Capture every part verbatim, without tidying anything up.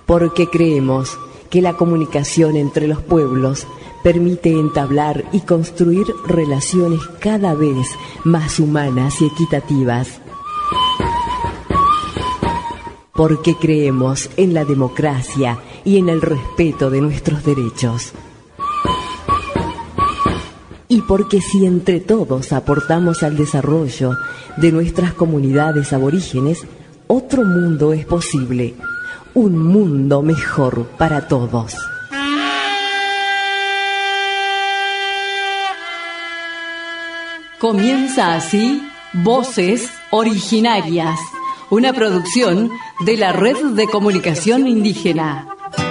porque creemos que la comunicación entre los pueblos permite entablar y construir relaciones cada vez más humanas y equitativas. Porque creemos en la democracia y en el respeto de nuestros derechos. Y porque si entre todos aportamos al desarrollo de nuestras comunidades aborígenes, otro mundo es posible, un mundo mejor para todos. Comienza así Voces Originarias, una producción de la Red de Comunicación Indígena.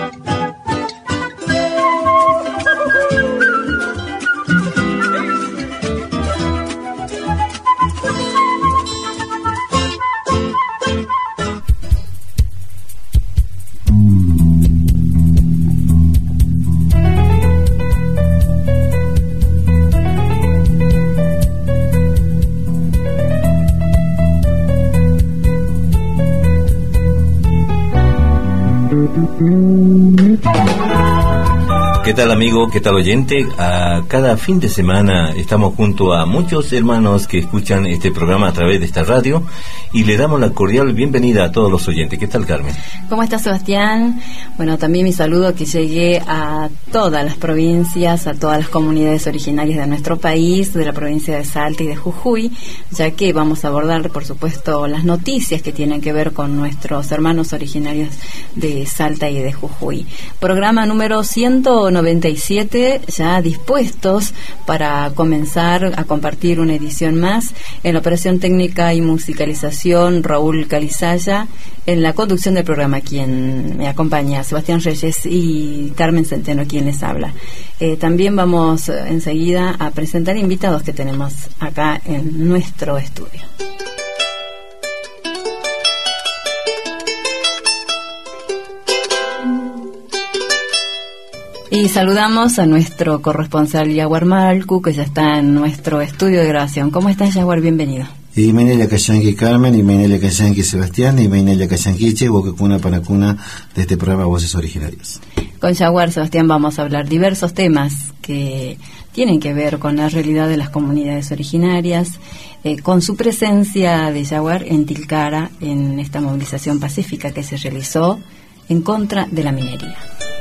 ¿Qué tal, amigo? ¿Qué tal, oyente? A cada fin de semana estamos junto a muchos hermanos que escuchan este programa a través de esta radio y le damos la cordial bienvenida a todos los oyentes. ¿Qué tal, Carmen? ¿Cómo estás, Sebastián? Bueno, también mi saludo que llegue a todas las provincias, a todas las comunidades originarias de nuestro país, de la provincia de Salta y de Jujuy, ya que vamos a abordar, por supuesto, las noticias que tienen que ver con nuestros hermanos originarios de Salta y de Jujuy. Programa número ciento noventa y siete, ya dispuestos para comenzar a compartir una edición más. En la operación técnica y musicalización, Raúl Calizaya. En la conducción del programa, quien me acompaña, Sebastián Reyes, y Carmen Centeno, quien les habla. Eh, también vamos eh, enseguida a presentar invitados que tenemos acá en nuestro estudio. Y saludamos a nuestro corresponsal Yaguar Malcu, que ya está en nuestro estudio de grabación. ¿Cómo estás, Yaguar? Bienvenido. Y Menelia Cayanqui Carmen, y Menelia Cayanqui Sebastián, y Menelia Cayanquiche, Bocacuna Panacuna, de este programa Voces Originarias. Con Yaguar, Sebastián, vamos a hablar diversos temas que tienen que ver con la realidad de las comunidades originarias, eh, con su presencia de Yaguar en Tilcara, en esta movilización pacífica que se realizó en contra de la minería.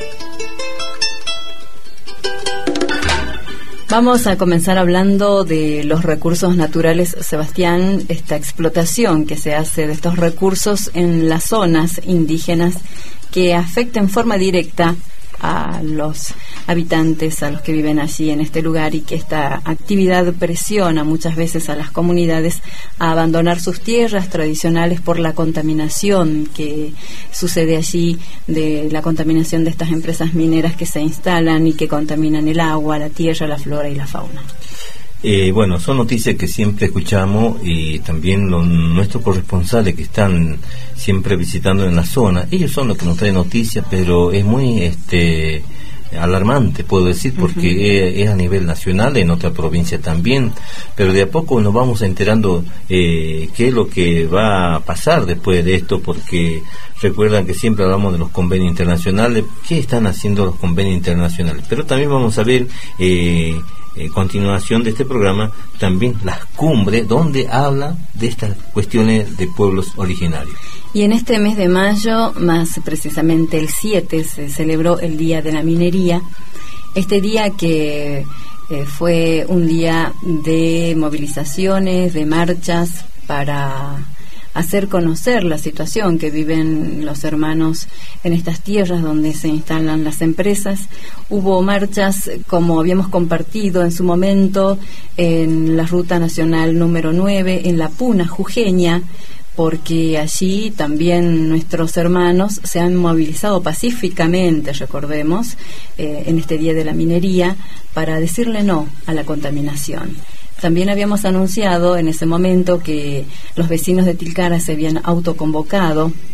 Vamos a comenzar hablando de los recursos naturales, Sebastián, esta explotación que se hace de estos recursos en las zonas indígenas que afecta en forma directa a los habitantes, a los que viven allí en este lugar, y que esta actividad presiona muchas veces a las comunidades a abandonar sus tierras tradicionales por la contaminación que sucede allí, de la contaminación de estas empresas mineras que se instalan y que contaminan el agua, la tierra, la flora y la fauna. Eh, bueno, son noticias que siempre escuchamos, y también los, nuestros corresponsales que están siempre visitando en la zona, ellos son los que nos traen noticias, pero es muy este alarmante, puedo decir, porque uh-huh. es, es a nivel nacional, en otra provincia también, pero de a poco nos vamos enterando eh, qué es lo que va a pasar después de esto, porque recuerdan que siempre hablamos de los convenios internacionales. ¿Qué están haciendo los convenios internacionales? Pero también vamos a ver eh, en continuación de este programa también las cumbres donde habla de estas cuestiones de pueblos originarios. Y en este mes de mayo, más precisamente el siete, se celebró el Día de la Minería, este día que eh, fue un día de movilizaciones, de marchas para hacer conocer la situación que viven los hermanos en estas tierras donde se instalan las empresas. Hubo marchas, como habíamos compartido en su momento, en la Ruta Nacional número nueve, en la Puna Jujeña, porque allí también nuestros hermanos se han movilizado pacíficamente, recordemos, eh, en este Día de la Minería, para decirle no a la contaminación. También habíamos anunciado en ese momento que los vecinos de Tilcara se habían autoconvocado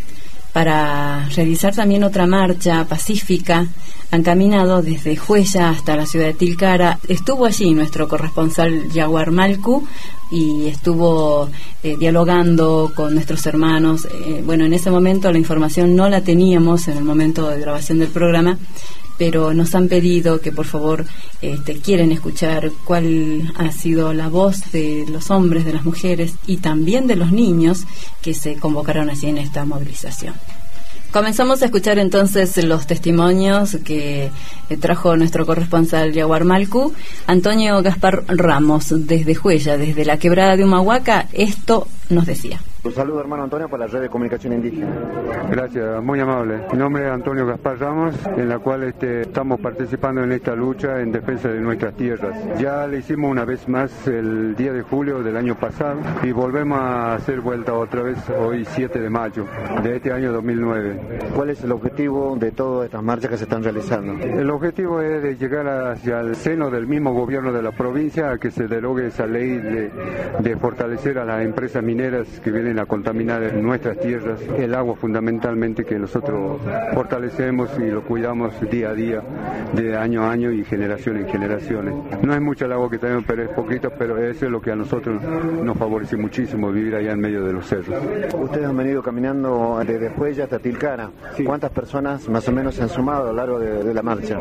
para realizar también otra marcha pacífica. Han caminado desde Juella hasta la ciudad de Tilcara. Estuvo allí nuestro corresponsal Yaguar Malcu y estuvo eh, dialogando con nuestros hermanos. Eh, bueno, en ese momento la información no la teníamos en el momento de grabación del programa, pero nos han pedido que por favor este, quieren escuchar cuál ha sido la voz de los hombres, de las mujeres y también de los niños que se convocaron así en esta movilización. Comenzamos a escuchar entonces los testimonios que eh, trajo nuestro corresponsal Yaguar Malcu. Antonio Gaspar Ramos, desde Juella, desde la quebrada de Humahuaca, esto nos decía. Un saludo, hermano Antonio, para la red de comunicación indígena. Gracias, muy amable. Mi nombre es Antonio Gaspar Ramos, en la cual este, estamos participando en esta lucha en defensa de nuestras tierras. Ya le hicimos una vez más el día de julio del año pasado y volvemos a hacer vuelta otra vez hoy siete de mayo de este año dos mil nueve. ¿Cuál es el objetivo de todas estas marchas que se están realizando? El objetivo es de llegar hacia el seno del mismo gobierno de la provincia a que se derogue esa ley de, de fortalecer a las empresas mineras que vienen a contaminar nuestras tierras, el agua fundamentalmente que nosotros fortalecemos y lo cuidamos día a día, de año a año y generación en generaciones. No es mucha el agua que tenemos, pero es poquito, pero eso es lo que a nosotros nos favorece muchísimo, vivir allá en medio de los cerros. Ustedes han venido caminando desde Juella hasta Tilcara. Sí. ¿Cuántas personas más o menos se han sumado a lo largo de, de la marcha?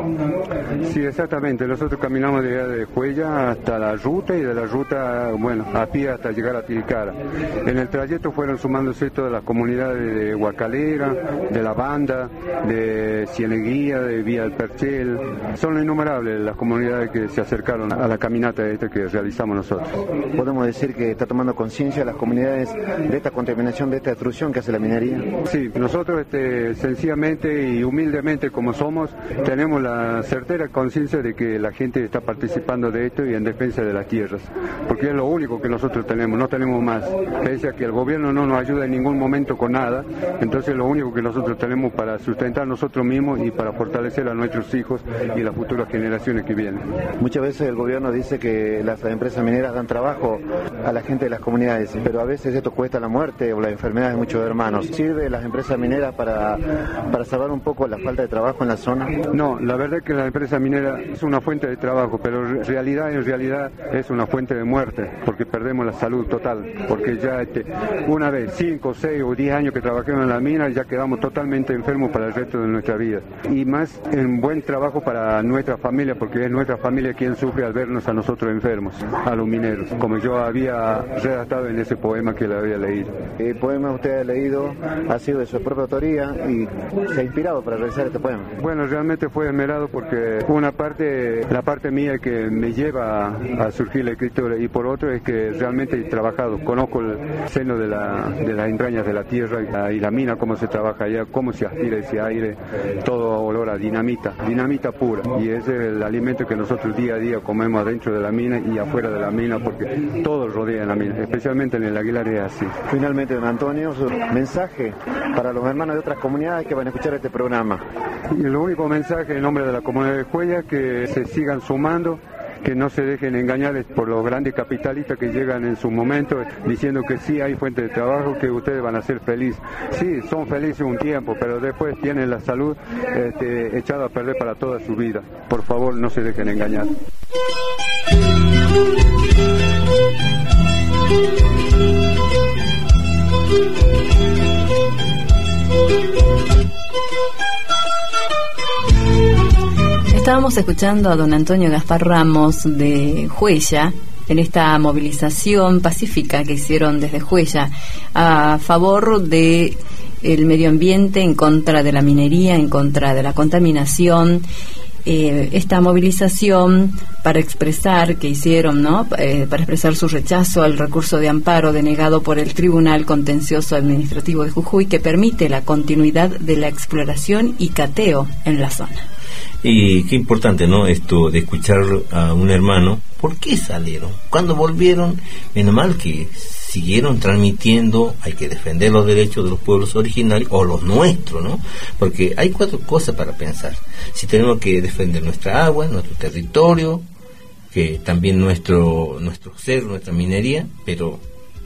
Sí, exactamente. Nosotros caminamos desde Juella hasta la ruta y de la ruta, bueno, a pie hasta llegar a Tilcara. En el trayecto fueron sumándose todas las comunidades de Huacalera, de La Banda, de Cieneguía, de Vía del Perchel. Son innumerables las comunidades que se acercaron a la caminata esta que realizamos nosotros. ¿Podemos decir que está tomando conciencia las comunidades de esta contaminación, de esta destrucción que hace la minería? Sí, nosotros este, sencillamente y humildemente como somos, tenemos la certera conciencia de que la gente está participando de esto y en defensa de las tierras, porque es lo único que nosotros tenemos, no tenemos más. Pese a que el gobierno no nos ayuda en ningún momento con nada, entonces lo único que nosotros tenemos para sustentar nosotros mismos y para fortalecer a nuestros hijos y las futuras generaciones que vienen. Muchas veces el gobierno dice que las empresas mineras dan trabajo a la gente de las comunidades, pero a veces esto cuesta la muerte o la enfermedad de muchos hermanos. ¿Sirve las empresas mineras para, para salvar un poco la falta de trabajo en la zona? No, la verdad es que la empresa minera es una fuente de trabajo, pero en realidad, en realidad es una fuente de muerte, porque perdemos la salud total, porque ya este, una vez, cinco, seis o diez años que trabajemos en la mina, ya quedamos totalmente enfermos para el resto de nuestra vida. Y más en buen trabajo para nuestra familia, porque es nuestra familia quien sufre al vernos a nosotros enfermos, a los mineros, como yo había redactado en ese poema que le había leído. El poema usted ha leído ha sido de su propia autoría y se ha inspirado para realizar este poema. Bueno, realmente fue esmerado porque una parte, la parte mía que me lleva a, a surgir la escritura, y por otro es que realmente he trabajado, conozco el seno de, la, de las entrañas de la tierra y la, y la mina, cómo se trabaja allá, cómo se aspira ese aire, todo olor a dinamita, dinamita pura, y ese es el alimento que nosotros día a día comemos adentro de la mina y afuera de la mina, porque todo rodea en la mina, especialmente en el Aguilar es así. Finalmente, don Antonio, su mensaje para los hermanos de otras comunidades que van a escuchar este programa. Y el único mensaje en nombre de la comunidad de Juella, que se sigan sumando, que no se dejen engañar por los grandes capitalistas que llegan en su momento diciendo que sí hay fuente de trabajo, que ustedes van a ser felices. Sí, son felices un tiempo, pero después tienen la salud este, echada a perder para toda su vida. Por favor, no se dejen engañar. Estábamos escuchando a don Antonio Gaspar Ramos de Juella en esta movilización pacífica que hicieron desde Juella a favor de el medio ambiente, en contra de la minería, en contra de la contaminación. Eh, esta movilización para expresar que hicieron, ¿no? Eh, para expresar su rechazo al recurso de amparo denegado por el Tribunal Contencioso Administrativo de Jujuy, que permite la continuidad de la exploración y cateo en la zona. Y qué importante, ¿no? Esto de escuchar a un hermano. ¿Por qué salieron? Cuando volvieron, menos mal que siguieron transmitiendo, hay que defender los derechos de los pueblos originarios, o los nuestros, ¿no? Porque hay cuatro cosas para pensar. Si tenemos que defender nuestra agua, nuestro territorio, que también nuestro nuestro ser, nuestra minería, pero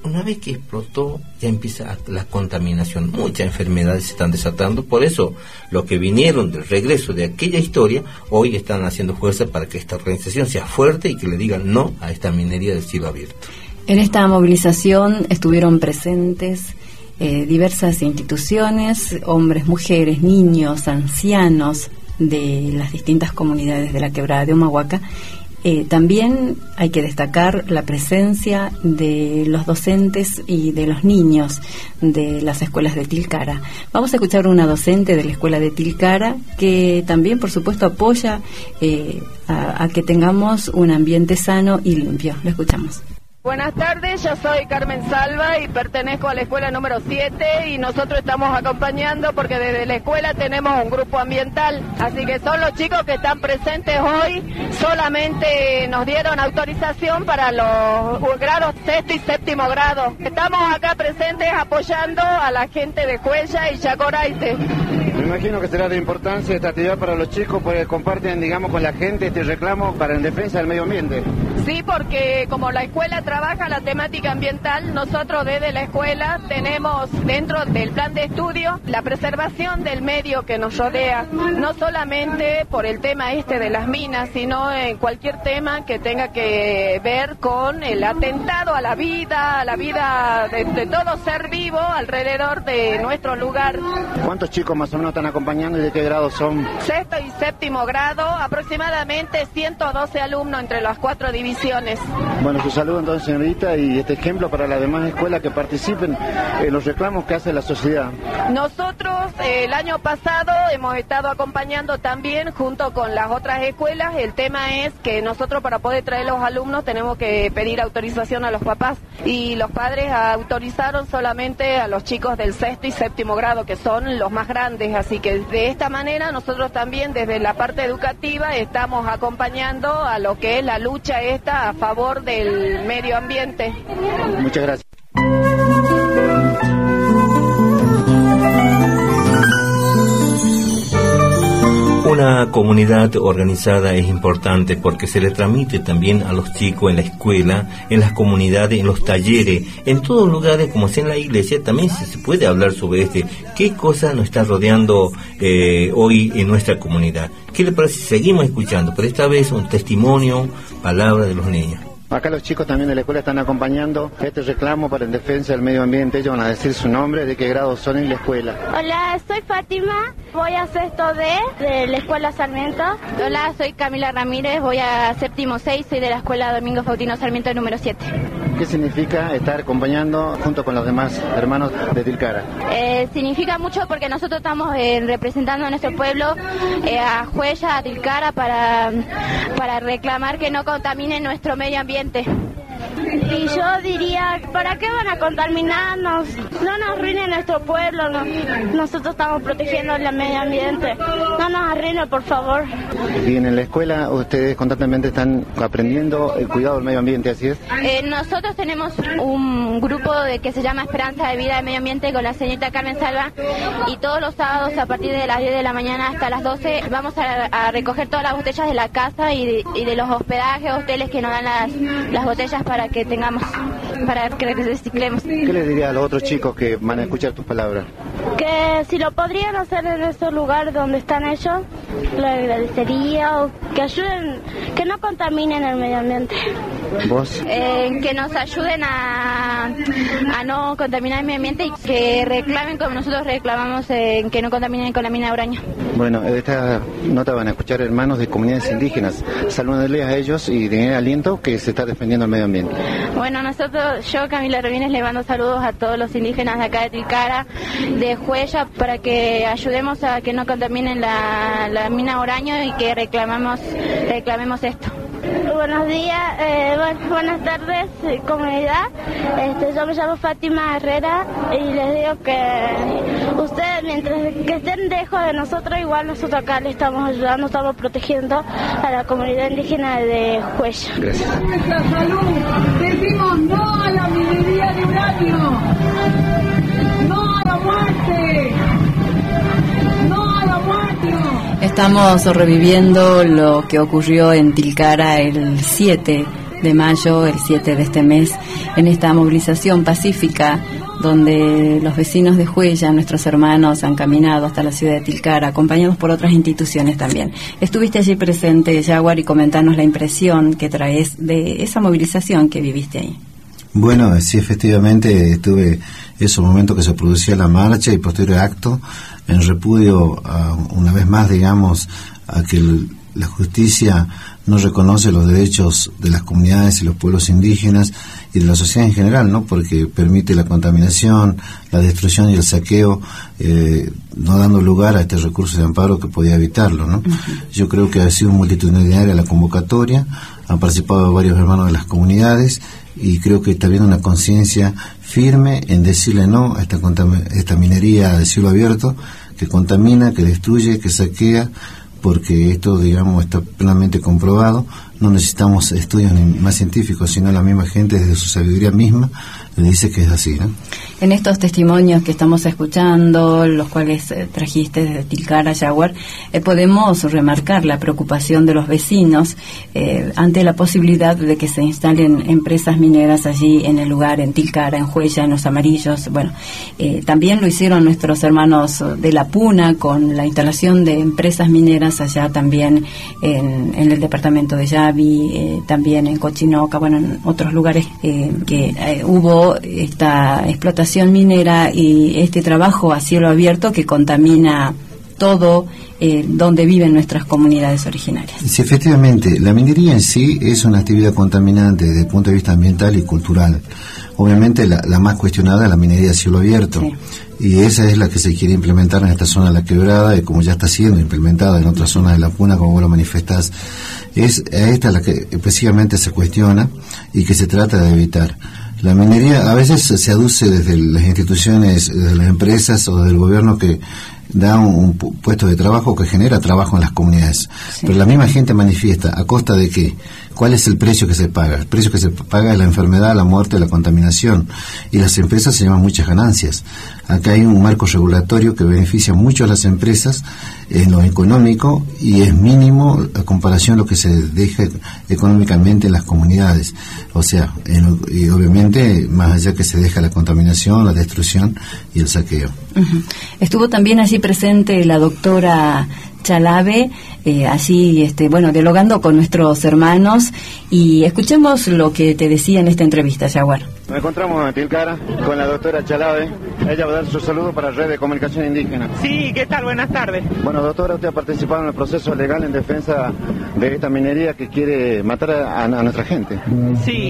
una vez que explotó, ya empieza la contaminación. Muchas enfermedades se están desatando. Por eso, los que vinieron del regreso de aquella historia, hoy están haciendo fuerza para que esta organización sea fuerte y que le digan no a esta minería del cielo abierto. En esta movilización estuvieron presentes eh, diversas instituciones, hombres, mujeres, niños, ancianos de las distintas comunidades de la Quebrada de Humahuaca. Eh, también hay que destacar la presencia de los docentes y de los niños de las escuelas de Tilcara. Vamos a escuchar una docente de la escuela de Tilcara que también, por supuesto, apoya eh, a, a que tengamos un ambiente sano y limpio. Lo escuchamos. Buenas tardes, yo soy Carmen Salva y pertenezco a la escuela número siete y nosotros estamos acompañando porque desde la escuela tenemos un grupo ambiental, así que son los chicos que están presentes hoy, solamente nos dieron autorización para los grados sexto y séptimo grado. Estamos acá presentes apoyando a la gente de Cuella y Yacoraite. Me imagino que será de importancia esta actividad para los chicos porque comparten, digamos, con la gente este reclamo para en defensa del medio ambiente. Sí, porque como la escuela trabaja la temática ambiental, nosotros desde la escuela tenemos dentro del plan de estudio la preservación del medio que nos rodea, no solamente por el tema este de las minas, sino en cualquier tema que tenga que ver con el atentado a la vida, a la vida de, de todo ser vivo alrededor de nuestro lugar. ¿Cuántos chicos más o menos están acompañando y de qué grado son? Sexto y séptimo grado, aproximadamente ciento doce alumnos entre las cuatro divisiones. Bueno, su saludo entonces, señorita, y este ejemplo para las demás escuelas que participen en los reclamos que hace la sociedad. Nosotros eh, el año pasado hemos estado acompañando también junto con las otras escuelas. El tema es que nosotros para poder traer los alumnos tenemos que pedir autorización a los papás y los padres autorizaron solamente a los chicos del sexto y séptimo grado, que son los más grandes, así que de esta manera nosotros también desde la parte educativa estamos acompañando a lo que es la lucha esta a favor del medio ambiente. Muchas gracias. Una comunidad organizada es importante porque se le transmite también a los chicos en la escuela, en las comunidades, en los talleres, en todos lugares, como sea en la iglesia, también se, se puede hablar sobre este, qué cosa nos está rodeando eh, hoy en nuestra comunidad. ¿Qué le parece? Seguimos escuchando, pero esta vez un testimonio, palabra de los niños. Acá los chicos también de la escuela están acompañando este reclamo para en defensa del medio ambiente. Ellos van a decir su nombre, de qué grado son en la escuela. Hola, soy Fátima, voy a sexto D de la escuela Sarmiento. Hola, soy Camila Ramírez, voy a séptimo seis, soy de la escuela Domingo Faustino Sarmiento número siete. ¿Qué significa estar acompañando junto con los demás hermanos de Tilcara? Eh, significa mucho porque nosotros estamos eh, representando a nuestro pueblo, eh, a Cuella, a Tilcara, para, para reclamar que no contaminen nuestro medio ambiente. Y yo diría, ¿para qué van a contaminarnos? No nos arruinen nuestro pueblo, no, nosotros estamos protegiendo el medio ambiente. No nos arruinen, por favor. Bien, en la escuela ustedes constantemente están aprendiendo el cuidado del medio ambiente, ¿así es? Eh, nosotros tenemos un grupo de que se llama Esperanza de Vida del Medio Ambiente con la señorita Carmen Salva y todos los sábados a partir de las diez de la mañana hasta las doce vamos a, a recoger todas las botellas de la casa y de, y de los hospedajes, hoteles que nos dan las, las botellas para que tengamos, para que reciclemos. ¿Qué les diría a los otros chicos que van a escuchar tus palabras? Que si lo podrían hacer en esos lugares donde están ellos, lo agradecería, o que ayuden, que no contaminen el medio ambiente. ¿Vos? Eh, que nos ayuden a, a no contaminar el medio ambiente y que reclamen como nosotros reclamamos eh, que no contaminen con la mina de uranio. Bueno, esta nota van a escuchar hermanos de comunidades indígenas. Salúdenles a ellos y den aliento que se está defendiendo el medio ambiente. Bueno, nosotros, yo Camila Robines, le mando saludos a todos los indígenas de acá de Tilcara, de Cuella, para que ayudemos a que no contaminen la, la mina de uranio y que reclamamos, reclamemos esto. Buenos días, eh, bu buenas tardes, comunidad. Este, yo me llamo Fátima Herrera y les digo que ustedes, mientras que estén lejos de nosotros, igual nosotros acá le estamos ayudando, estamos protegiendo a la comunidad indígena de Cuella. Gracias. Nuestra salud, decimos no a la minería de uranio, no a la muerte. Estamos reviviendo lo que ocurrió en Tilcara el siete de mayo, el siete de este mes, en esta movilización pacífica donde los vecinos de Huella, nuestros hermanos, han caminado hasta la ciudad de Tilcara, acompañados por otras instituciones también. Estuviste allí presente, Jaguar, y comentanos la impresión que traes de esa movilización que viviste ahí. Bueno, sí, efectivamente estuve esos momentos que se producía la marcha y posterior acto en repudio, a, una vez más, digamos, a que el, la justicia no reconoce los derechos de las comunidades y los pueblos indígenas y de la sociedad en general, ¿no? Porque permite la contaminación, la destrucción y el saqueo, eh, no dando lugar a este recurso de amparo que podía evitarlo, ¿no? Uh-huh. Yo creo que ha sido multitudinaria la convocatoria, han participado varios hermanos de las comunidades y creo que está habiendo una conciencia firme en decirle no a esta, contam- esta minería de cielo abierto que contamina, que destruye, que saquea, porque esto, digamos, está plenamente comprobado. No necesitamos estudios ni más científicos, sino la misma gente desde su sabiduría misma le dice que es así, ¿no? En estos testimonios que estamos escuchando, los cuales eh, trajiste desde Tilcara, Jaguar, eh, podemos remarcar la preocupación de los vecinos eh, ante la posibilidad de que se instalen empresas mineras allí en el lugar, en Tilcara, en Huella, en Los Amarillos. Bueno, eh, también lo hicieron nuestros hermanos de La Puna con la instalación de empresas mineras allá también en, en el departamento de Yavi, eh, también en Cochinoca, bueno, en otros lugares eh, que eh, hubo esta explotación minera y este trabajo a cielo abierto que contamina todo eh, donde viven nuestras comunidades originarias. Sí, efectivamente, la minería en sí es una actividad contaminante desde el punto de vista ambiental y cultural. Obviamente la, la más cuestionada es la minería a cielo abierto, sí. Y esa es la que se quiere implementar en esta zona de la Quebrada, y como ya está siendo implementada en otras zonas de La Puna, como vos lo manifestás. Es a esta la que específicamente se cuestiona y que se trata de evitar. La minería a veces se aduce desde las instituciones, desde las empresas o desde el gobierno que da un, un puesto de trabajo que genera trabajo en las comunidades. Sí. Pero la misma gente manifiesta, ¿a costa de qué? ¿Cuál es el precio que se paga? El precio que se paga es la enfermedad, la muerte, la contaminación. Y las empresas se llevan muchas ganancias. Acá hay un marco regulatorio que beneficia mucho a las empresas en lo económico y es mínimo a comparación a lo que se deja económicamente en las comunidades. O sea, en, y obviamente más allá que se deja la contaminación, la destrucción y el saqueo. Uh-huh. Estuvo también allí presente la doctora Chalave, eh, así, este, bueno, dialogando con nuestros hermanos, y escuchemos lo que te decía en esta entrevista, Jaguar. Nos encontramos en Tilcara con la doctora Chalave. Ella va a dar su saludo para Red de Comunicación Indígena. Sí, ¿qué tal? Buenas tardes. Bueno, doctora, usted ha participado en el proceso legal en defensa de esta minería que quiere matar a, a nuestra gente. Sí,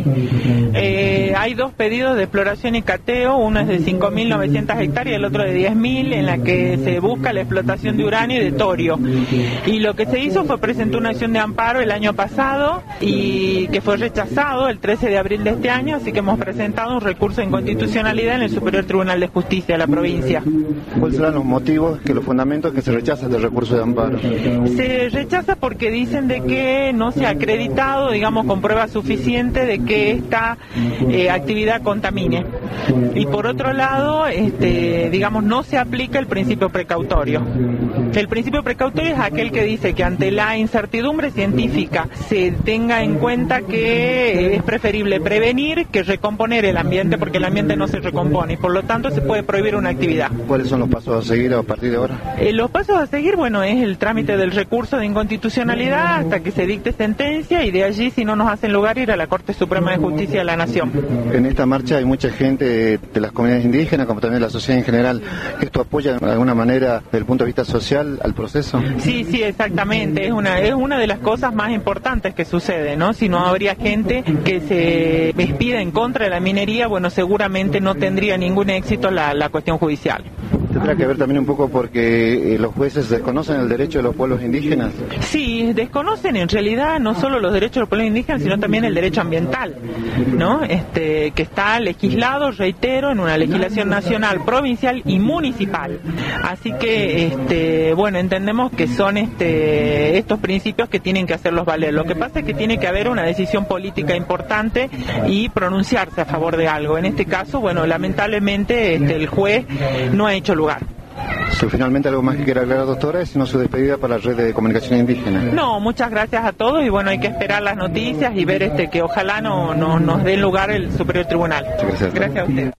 eh, hay dos pedidos de exploración y cateo, uno es de cinco mil novecientas hectáreas y el otro de diez mil, en la que se busca la explotación de uranio y de torio. Y lo que se hizo fue presentar una acción de amparo el año pasado y que fue rechazado el trece de abril de este año, así que hemos presentado un recurso de inconstitucionalidad en el Superior Tribunal de Justicia de la provincia. ¿Cuáles serán los motivos, que los fundamentos que se rechazan del recurso de amparo? Se rechaza porque dicen de que no se ha acreditado, digamos, con prueba suficiente de que esta eh, actividad contamine. Y por otro lado, este, digamos, no se aplica el principio precautorio. El principio precautorio es aquel que dice que ante la incertidumbre científica se tenga en cuenta que es preferible prevenir que recomponer el ambiente, porque el ambiente no se recompone y por lo tanto se puede prohibir una actividad. ¿Cuáles son los pasos a seguir a partir de ahora? Eh, los pasos a seguir, bueno, es el trámite del recurso de inconstitucionalidad hasta que se dicte sentencia, y de allí, si no nos hacen lugar, ir a la Corte Suprema de Justicia de la Nación. En esta marcha hay mucha gente de las comunidades indígenas, como también de la sociedad en general. ¿Esto apoya de alguna manera, desde el punto de vista social, al proceso? Sí, sí, exactamente. Es una, es una de las cosas más importantes que sucede, ¿no? Si no habría gente que se despida en contra de la minería, bueno, seguramente no tendría ningún éxito la, la cuestión judicial. ¿Tendrá que ver también un poco porque eh, los jueces desconocen el derecho de los pueblos indígenas? Sí, desconocen en realidad no solo los derechos de los pueblos indígenas, sino también el derecho ambiental, ¿no? Este, que está legislado, reitero, en una legislación nacional, provincial y municipal. Así que, este, bueno, entendemos que son este, estos principios que tienen que hacerlos valer. Lo que pasa es que tiene que haber una decisión política importante y pronunciarse a favor de algo. En este caso, bueno, lamentablemente este, el juez no ha hecho lugar. Si finalmente algo más que quiera agregar, doctora, es sino su despedida para la red de comunicación indígena. No, muchas gracias a todos y bueno, hay que esperar las noticias y ver este que ojalá no, no nos dé lugar el Superior Tribunal. Gracias. Gracias a usted.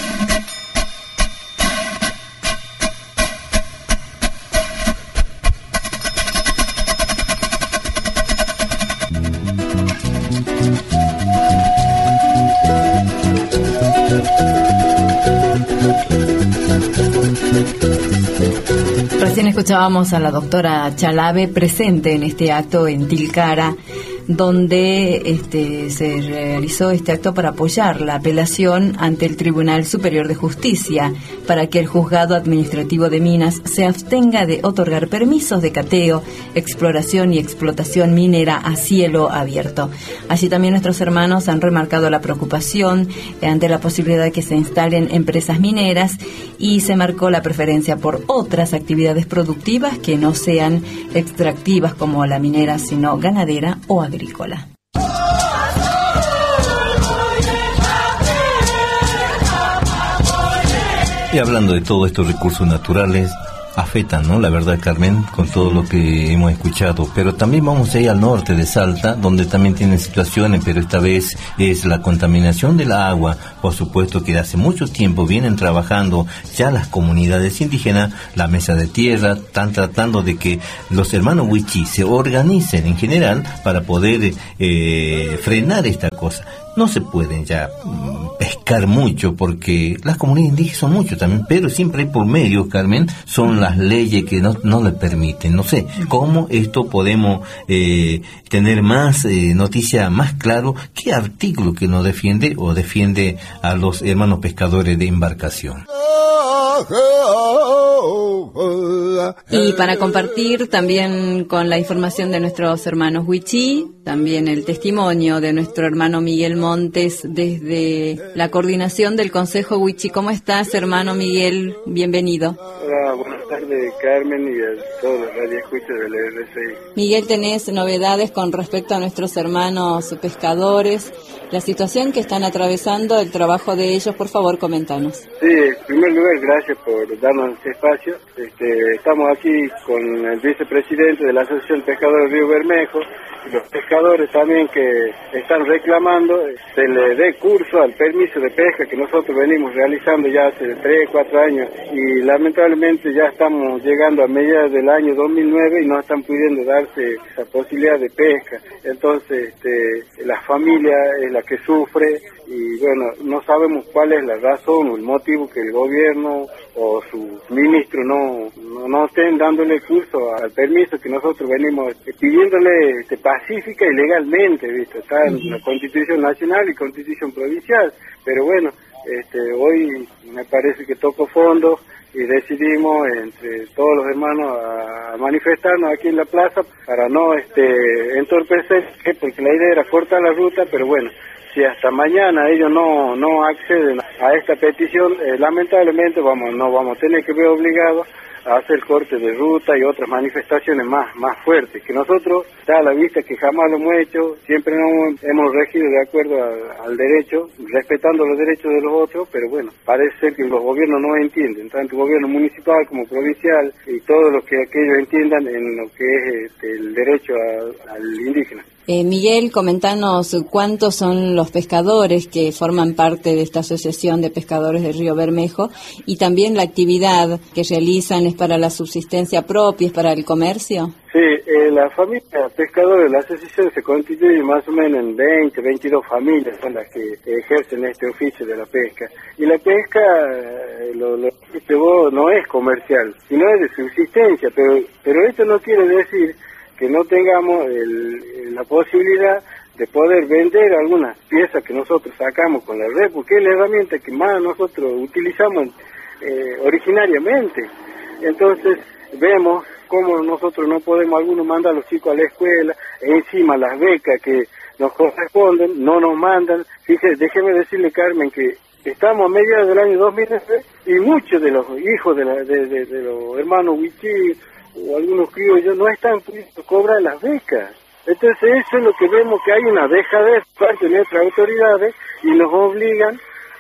Recién escuchábamos a la doctora Chalabe presente en este acto en Tilcara, donde este, se realizó este acto para apoyar la apelación ante el Tribunal Superior de Justicia para que el Juzgado Administrativo de Minas se abstenga de otorgar permisos de cateo, exploración y explotación minera a cielo abierto. Allí también nuestros hermanos han remarcado la preocupación ante la posibilidad de que se instalen empresas mineras y se marcó la preferencia por otras actividades productivas que no sean extractivas como la minera, sino ganadera o agrícola. agrícola. Y hablando de todos estos recursos naturales, afectan, ¿no? La verdad, Carmen, con todo lo que hemos escuchado. Pero también vamos a ir al norte de Salta, donde también tienen situaciones, pero esta vez es la contaminación del agua. Por supuesto que hace mucho tiempo vienen trabajando ya las comunidades indígenas, la mesa de tierra, están tratando de que los hermanos Wichí se organicen en general para poder eh, frenar esta cosa. No se pueden ya mm, pescar mucho porque las comunidades indígenas son muchos también, pero siempre hay por medio, Carmen, son las leyes que no, no le permiten. No sé cómo esto podemos eh, tener más eh, noticia, más claro, qué artículo que nos defiende o defiende a los hermanos pescadores de embarcación. Y para compartir también con la información de nuestros hermanos Wichí, también el testimonio de nuestro hermano Miguel Montes desde la coordinación del Consejo Wichí. ¿Cómo estás, hermano Miguel? Bienvenido. Hola, buenas tardes, Carmen, y a todos los radioescuchas del R C I. Miguel, ¿tenés novedades con respecto a nuestros hermanos pescadores? La situación que están atravesando, el trabajo de ellos, por favor, coméntanos. Sí, en primer lugar, gracias por darnos este espacio. Este, estamos aquí con el vicepresidente de la Asociación Pescadores Río Bermejo, y los pescadores también que están reclamando se le dé curso al permiso de pesca que nosotros venimos realizando ya hace tres, cuatro años, y lamentablemente ya estamos llegando a mediados del año dos mil nueve y no están pudiendo darse esa posibilidad de pesca. Entonces, este, la familia es la que sufre y bueno, no sabemos cuál es la razón o el motivo que el gobierno o su ministro no, no, no estén dándole curso al permiso que nosotros venimos pidiéndole este, pacífica y legalmente, ¿viste? Está en la Constitución Nacional y Constitución Provincial, pero bueno, este, hoy me parece que tocó fondo y decidimos entre todos los hermanos a manifestarnos aquí en la plaza para no este, entorpecer, porque la idea era cortar la ruta, pero bueno, si hasta mañana ellos no no acceden a esta petición, eh, lamentablemente vamos no vamos a tener que ver obligados a hacer corte de ruta y otras manifestaciones más más fuertes, que nosotros, da a la vista que jamás lo hemos hecho, siempre nos hemos regido de acuerdo a, al derecho, respetando los derechos de los otros, pero bueno, parece ser que los gobiernos no entienden, tanto el gobierno municipal como provincial, y todos los que aquellos entiendan en lo que es este, el derecho a, al indígena. Eh, Miguel, comentanos cuántos son los pescadores que forman parte de esta asociación de pescadores del Río Bermejo, y también la actividad que realizan es para la subsistencia propia, es para el comercio. Sí, eh, la familia pescadores de la asociación se constituye más o menos en veinte, veintidós familias son las que ejercen este oficio de la pesca. Y la pesca, eh, lo, lo que dijiste vos, no es comercial, sino es de subsistencia, pero, pero esto no quiere decir que no tengamos el, la posibilidad de poder vender algunas piezas que nosotros sacamos con la red, porque es la herramienta que más nosotros utilizamos eh, originariamente. Entonces vemos cómo nosotros no podemos algunos mandar a los chicos a la escuela, e encima las becas que nos corresponden no nos mandan. Fíjese, déjeme decirle, Carmen, que estamos a mediados del año dos mil nueve y muchos de los hijos de, la, de, de, de los hermanos Wichí o algunos criollos no están pudiendo cobrar las becas. Entonces eso es lo que vemos, que hay una dejadez por parte de nuestras autoridades y nos obligan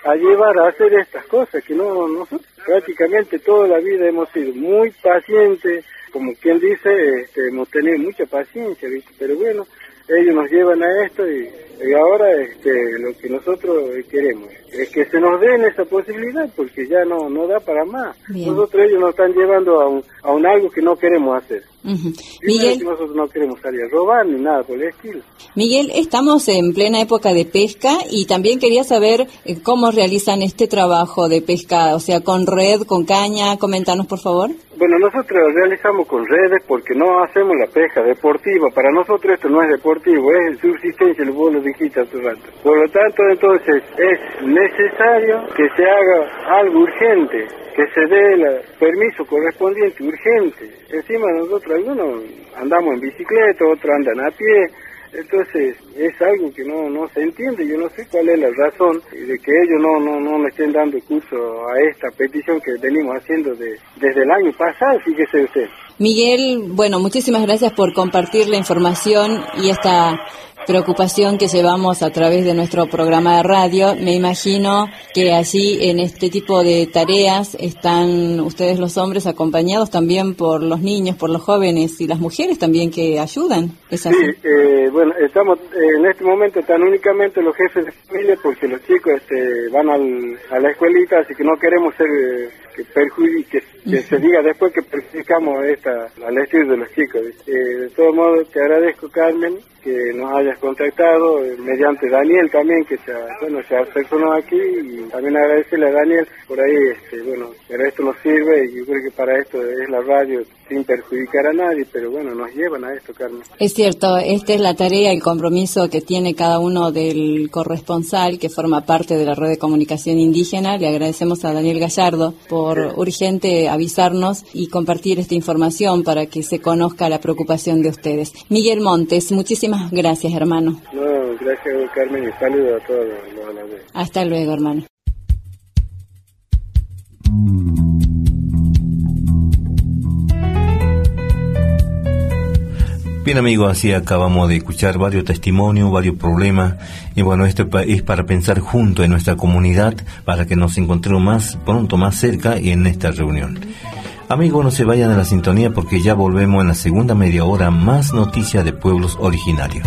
a llevar a hacer estas cosas, que no nosotros prácticamente toda la vida hemos sido muy pacientes, como quien dice, este, hemos tenido mucha paciencia, ¿viste? Pero bueno, ellos nos llevan a esto y, y ahora este, lo que nosotros queremos es que se nos den esa posibilidad, porque ya no no da para más. Bien. Nosotros ellos nos están llevando a un, a un algo que no queremos hacer. Uh-huh. Miguel, que nosotros no queremos salir a robar ni nada por el estilo. Miguel, estamos en plena época de pesca y también quería saber eh, cómo realizan este trabajo de pesca, o sea, con red, con caña. Coméntanos, por favor. Bueno, nosotros realizamos con redes porque no hacemos la pesca deportiva. Para nosotros esto no es deportivo, es subsistencia, vos lo dijiste hace rato. Por lo tanto, entonces, es necesario que se haga algo urgente, que se dé el permiso correspondiente urgente. Encima nosotros algunos andamos en bicicleta, otros andan a pie, entonces es algo que no no se entiende. Yo no sé cuál es la razón de que ellos no no no le estén dando curso a esta petición que venimos haciendo de, desde el año pasado, fíjese usted. Miguel, bueno, muchísimas gracias por compartir la información y esta preocupación que llevamos a través de nuestro programa de radio. Me imagino que allí en este tipo de tareas están ustedes los hombres acompañados también por los niños, por los jóvenes y las mujeres también que ayudan. ¿Es así? Sí, eh, bueno, estamos eh, en este momento están únicamente los jefes de familia porque los chicos este, van al, a la escuelita, así que no queremos ser eh, que perjudique, que uh-huh. se diga después que perjudicamos esta, al estilo de los chicos. Eh, de todos modos, te agradezco, Carmen, que nos hayas contactado, eh, mediante Daniel también, que se, bueno, se acercó aquí, y también agradecerle a Daniel por ahí, este, bueno, pero esto nos sirve, y yo creo que para esto es la radio sin perjudicar a nadie, pero bueno, nos llevan a esto, Carmen. Es cierto, esta es la tarea, el compromiso que tiene cada uno del corresponsal que forma parte de la red de comunicación indígena. Le agradecemos a Daniel Gallardo por sí. urgente avisarnos y compartir esta información para que se conozca la preocupación de ustedes. Miguel Montes, muchísimas gracias, hermano. No, gracias, Carmen, y saludos a todos los alabeños. Hasta luego, hermano. Bien, amigos, así acabamos de escuchar varios testimonios, varios problemas, y bueno, esto es para pensar juntos en nuestra comunidad, para que nos encontremos más pronto, más cerca y en esta reunión. Amigos, no se vayan a la sintonía porque ya volvemos en la segunda media hora, más noticias de pueblos originarios.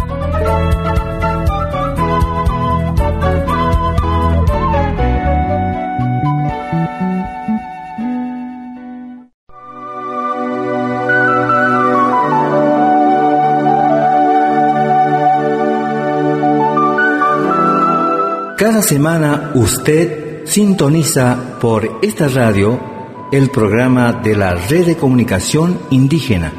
Cada semana usted sintoniza por esta radio el programa de la Red de Comunicación Indígena.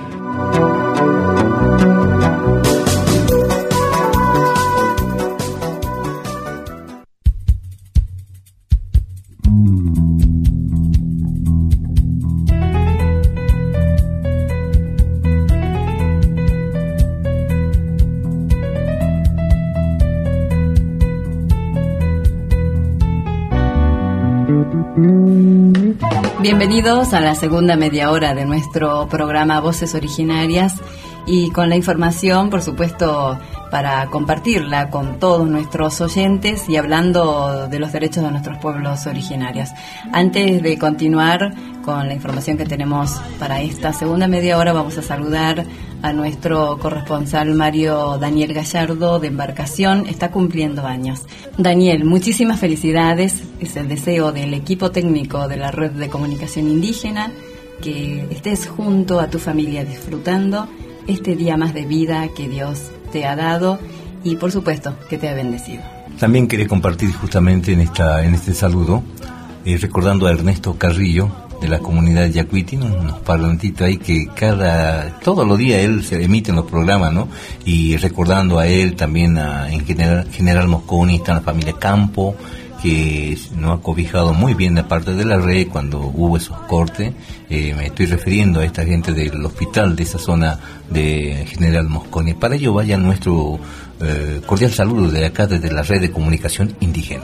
Bienvenidos a la segunda media hora de nuestro programa Voces Originarias, y con la información, por supuesto, para compartirla con todos nuestros oyentes y hablando de los derechos de nuestros pueblos originarios. Antes de continuar con la información que tenemos para esta segunda media hora, vamos a saludar a nuestro corresponsal Mario Daniel Gallardo de Embarcación. Está cumpliendo años. Daniel, muchísimas felicidades. Es el deseo del equipo técnico de la Red de Comunicación Indígena que estés junto a tu familia disfrutando este día más de vida que Dios te ha dado y por supuesto que te ha bendecido. También quería compartir justamente en esta en este saludo, eh, recordando a Ernesto Carrillo de la comunidad de Yacuiti, unos parlamentitos ahí que cada todos los días él se emite en los programas, ¿no? Y recordando a él también a, en general, General Mosconi, está la familia Campo, que nos ha cobijado muy bien de parte de la red cuando hubo esos cortes. Eh, me estoy refiriendo a esta gente del hospital de esa zona de General Mosconi. Para ello vaya nuestro eh, cordial saludo de acá desde la Red de Comunicación Indígena.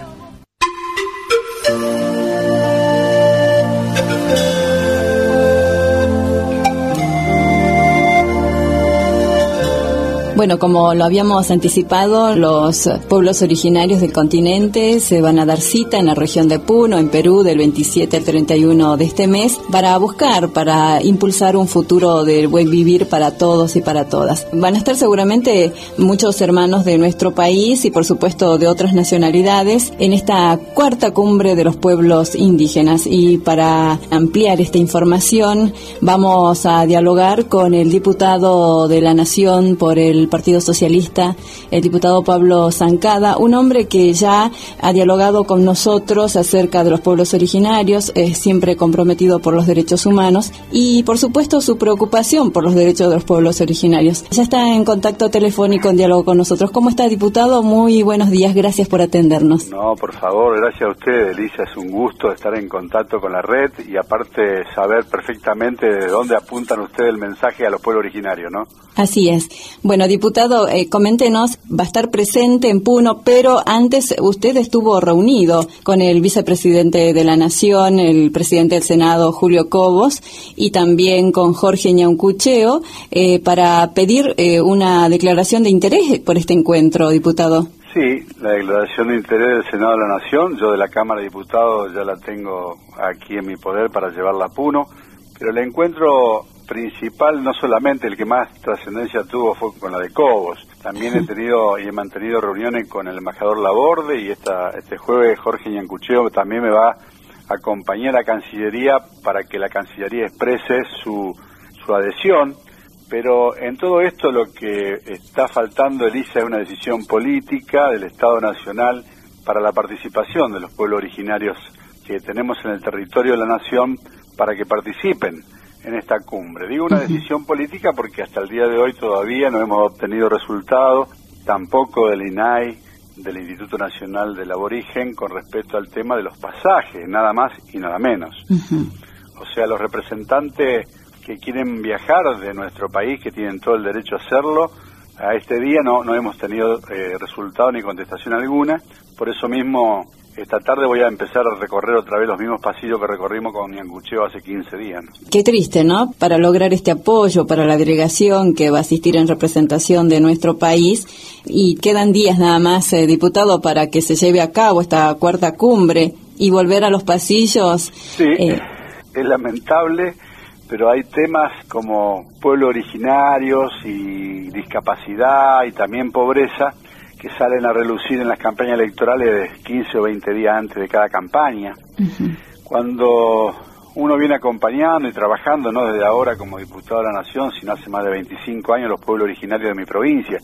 Bueno, como lo habíamos anticipado, los pueblos originarios del continente se van a dar cita en la región de Puno, en Perú, del veintisiete al treinta y uno de este mes, para buscar, para impulsar un futuro del buen vivir para todos y para todas. Van a estar seguramente muchos hermanos de nuestro país y, por supuesto, de otras nacionalidades en esta cuarta cumbre de los pueblos indígenas. Y para ampliar esta información, vamos a dialogar con el diputado de la Nación por el Partido Socialista, el diputado Pablo Zancada, un hombre que ya ha dialogado con nosotros acerca de los pueblos originarios, es siempre comprometido por los derechos humanos y, por supuesto, su preocupación por los derechos de los pueblos originarios. Ya está en contacto telefónico, en diálogo con nosotros. ¿Cómo está, diputado? Muy buenos días, gracias por atendernos. No, por favor, gracias a usted, Elisa, es un gusto estar en contacto con la red y aparte saber perfectamente de dónde apuntan ustedes el mensaje a los pueblos originarios, ¿no? Así es. Bueno, diputado, eh, coméntenos, va a estar presente en Puno, pero antes usted estuvo reunido con el vicepresidente de la Nación, el presidente del Senado, Julio Cobos, y también con Jorge Ñaucucheo, eh, para pedir eh, una declaración de interés por este encuentro, diputado. Sí, la declaración de interés del Senado de la Nación, yo de la Cámara de Diputados ya la tengo aquí en mi poder para llevarla a Puno, pero el encuentro principal, no solamente el que más trascendencia tuvo fue con la de Cobos, también he tenido y he mantenido reuniones con el embajador Laborde y esta, este jueves Jorge Ñaucucheo también me va a acompañar a Cancillería para que la Cancillería exprese su, su adhesión. Pero en todo esto lo que está faltando, Elisa, es una decisión política del Estado Nacional para la participación de los pueblos originarios que tenemos en el territorio de la Nación para que participen en esta cumbre. Digo una decisión política porque hasta el día de hoy todavía no hemos obtenido resultados, tampoco del I N A I, del Instituto Nacional del Aborigen, con respecto al tema de los pasajes, nada más y nada menos. Uh-huh. O sea, los representantes que quieren viajar de nuestro país, que tienen todo el derecho a hacerlo, a este día no, no hemos tenido eh, resultado ni contestación alguna. Por eso mismo, esta tarde voy a empezar a recorrer otra vez los mismos pasillos que recorrimos con Ñaucucheo hace quince días, ¿no? Qué triste, ¿no? Para lograr este apoyo para la delegación que va a asistir en representación de nuestro país, y quedan días nada más, eh, diputado, para que se lleve a cabo esta cuarta cumbre y volver a los pasillos. Sí, eh, es lamentable, pero hay temas como pueblos originarios y discapacidad y también pobreza que salen a relucir en las campañas electorales de quince o veinte días antes de cada campaña. Uh-huh. Cuando uno viene acompañando y trabajando, no desde ahora como diputado de la Nación, sino hace más de veinticinco años, los pueblos originarios de mi provincia,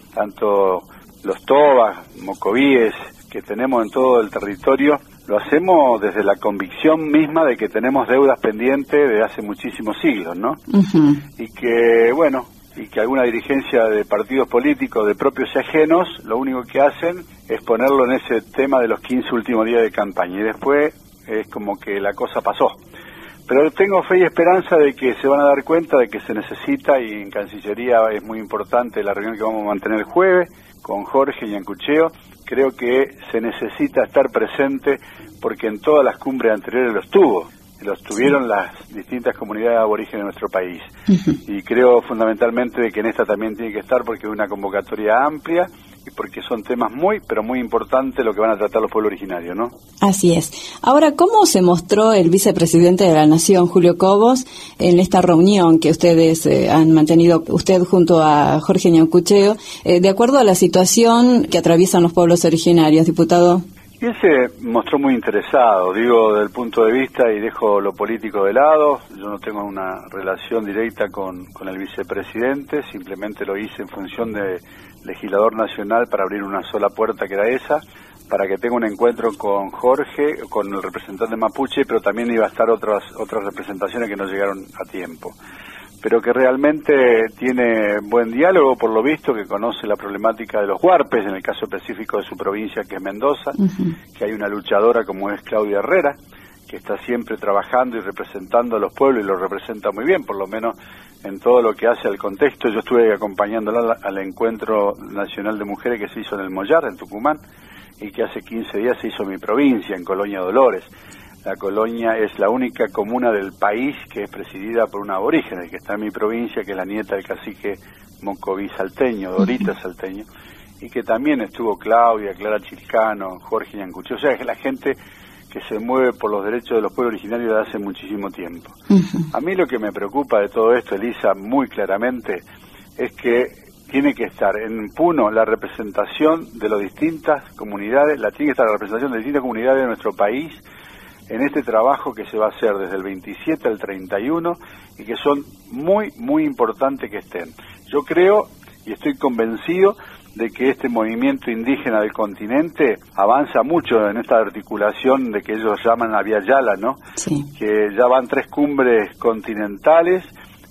tanto los tobas, mocovíes, que tenemos en todo el territorio, lo hacemos desde la convicción misma de que tenemos deudas pendientes de hace muchísimos siglos, ¿no? Uh-huh. Y que, bueno, y que alguna dirigencia de partidos políticos, de propios y ajenos, lo único que hacen es ponerlo en ese tema de los quince últimos días de campaña, y después es como que la cosa pasó. Pero tengo fe y esperanza de que se van a dar cuenta de que se necesita, y en Cancillería es muy importante la reunión que vamos a mantener el jueves con Jorge Ñaucucheo. Creo que se necesita estar presente porque en todas las cumbres anteriores los tuvo, los tuvieron las distintas comunidades aborígenes de nuestro país. Uh-huh. Y creo fundamentalmente de que en esta también tiene que estar porque es una convocatoria amplia y porque son temas muy, pero muy importantes lo que van a tratar los pueblos originarios, ¿no? Así es. Ahora, ¿cómo se mostró el vicepresidente de la Nación, Julio Cobos, en esta reunión que ustedes eh, han mantenido, usted junto a Jorge Ñaucucheo, eh, de acuerdo a la situación que atraviesan los pueblos originarios, diputado? Y él se mostró muy interesado, digo, desde el punto de vista, y dejo lo político de lado, yo no tengo una relación directa con, con el vicepresidente, simplemente lo hice en función de legislador nacional para abrir una sola puerta que era esa, para que tenga un encuentro con Jorge, con el representante mapuche, pero también iba a estar otras, otras representaciones que no llegaron a tiempo. Pero que realmente tiene buen diálogo, por lo visto, que conoce la problemática de los huarpes, en el caso específico de su provincia, que es Mendoza, uh-huh. que hay una luchadora como es Claudia Herrera, que está siempre trabajando y representando a los pueblos, y lo representa muy bien, por lo menos en todo lo que hace al contexto. Yo estuve acompañándola al Encuentro Nacional de Mujeres que se hizo en el Mollar, en Tucumán, y que hace quince días se hizo en mi provincia, en Colonia Dolores. La Colonia es la única comuna del país que es presidida por una aborigen, que está en mi provincia, que es la nieta del cacique Mocoví salteño, Dorita salteño, y que también estuvo Claudia, Clara Chilcano, Jorge Yancuchi. O sea, es la gente que se mueve por los derechos de los pueblos originarios de hace muchísimo tiempo. Uh-huh. A mí lo que me preocupa de todo esto, Elisa, muy claramente, es que tiene que estar en Puno la representación de las distintas comunidades, la tiene que estar la representación de distintas comunidades de nuestro país en este trabajo que se va a hacer desde el veintisiete al treinta y uno y que son muy, muy importantes que estén. Yo creo y estoy convencido de que este movimiento indígena del continente avanza mucho en esta articulación de que ellos llaman la Vía Yala, ¿no? Sí. Que ya van tres cumbres continentales,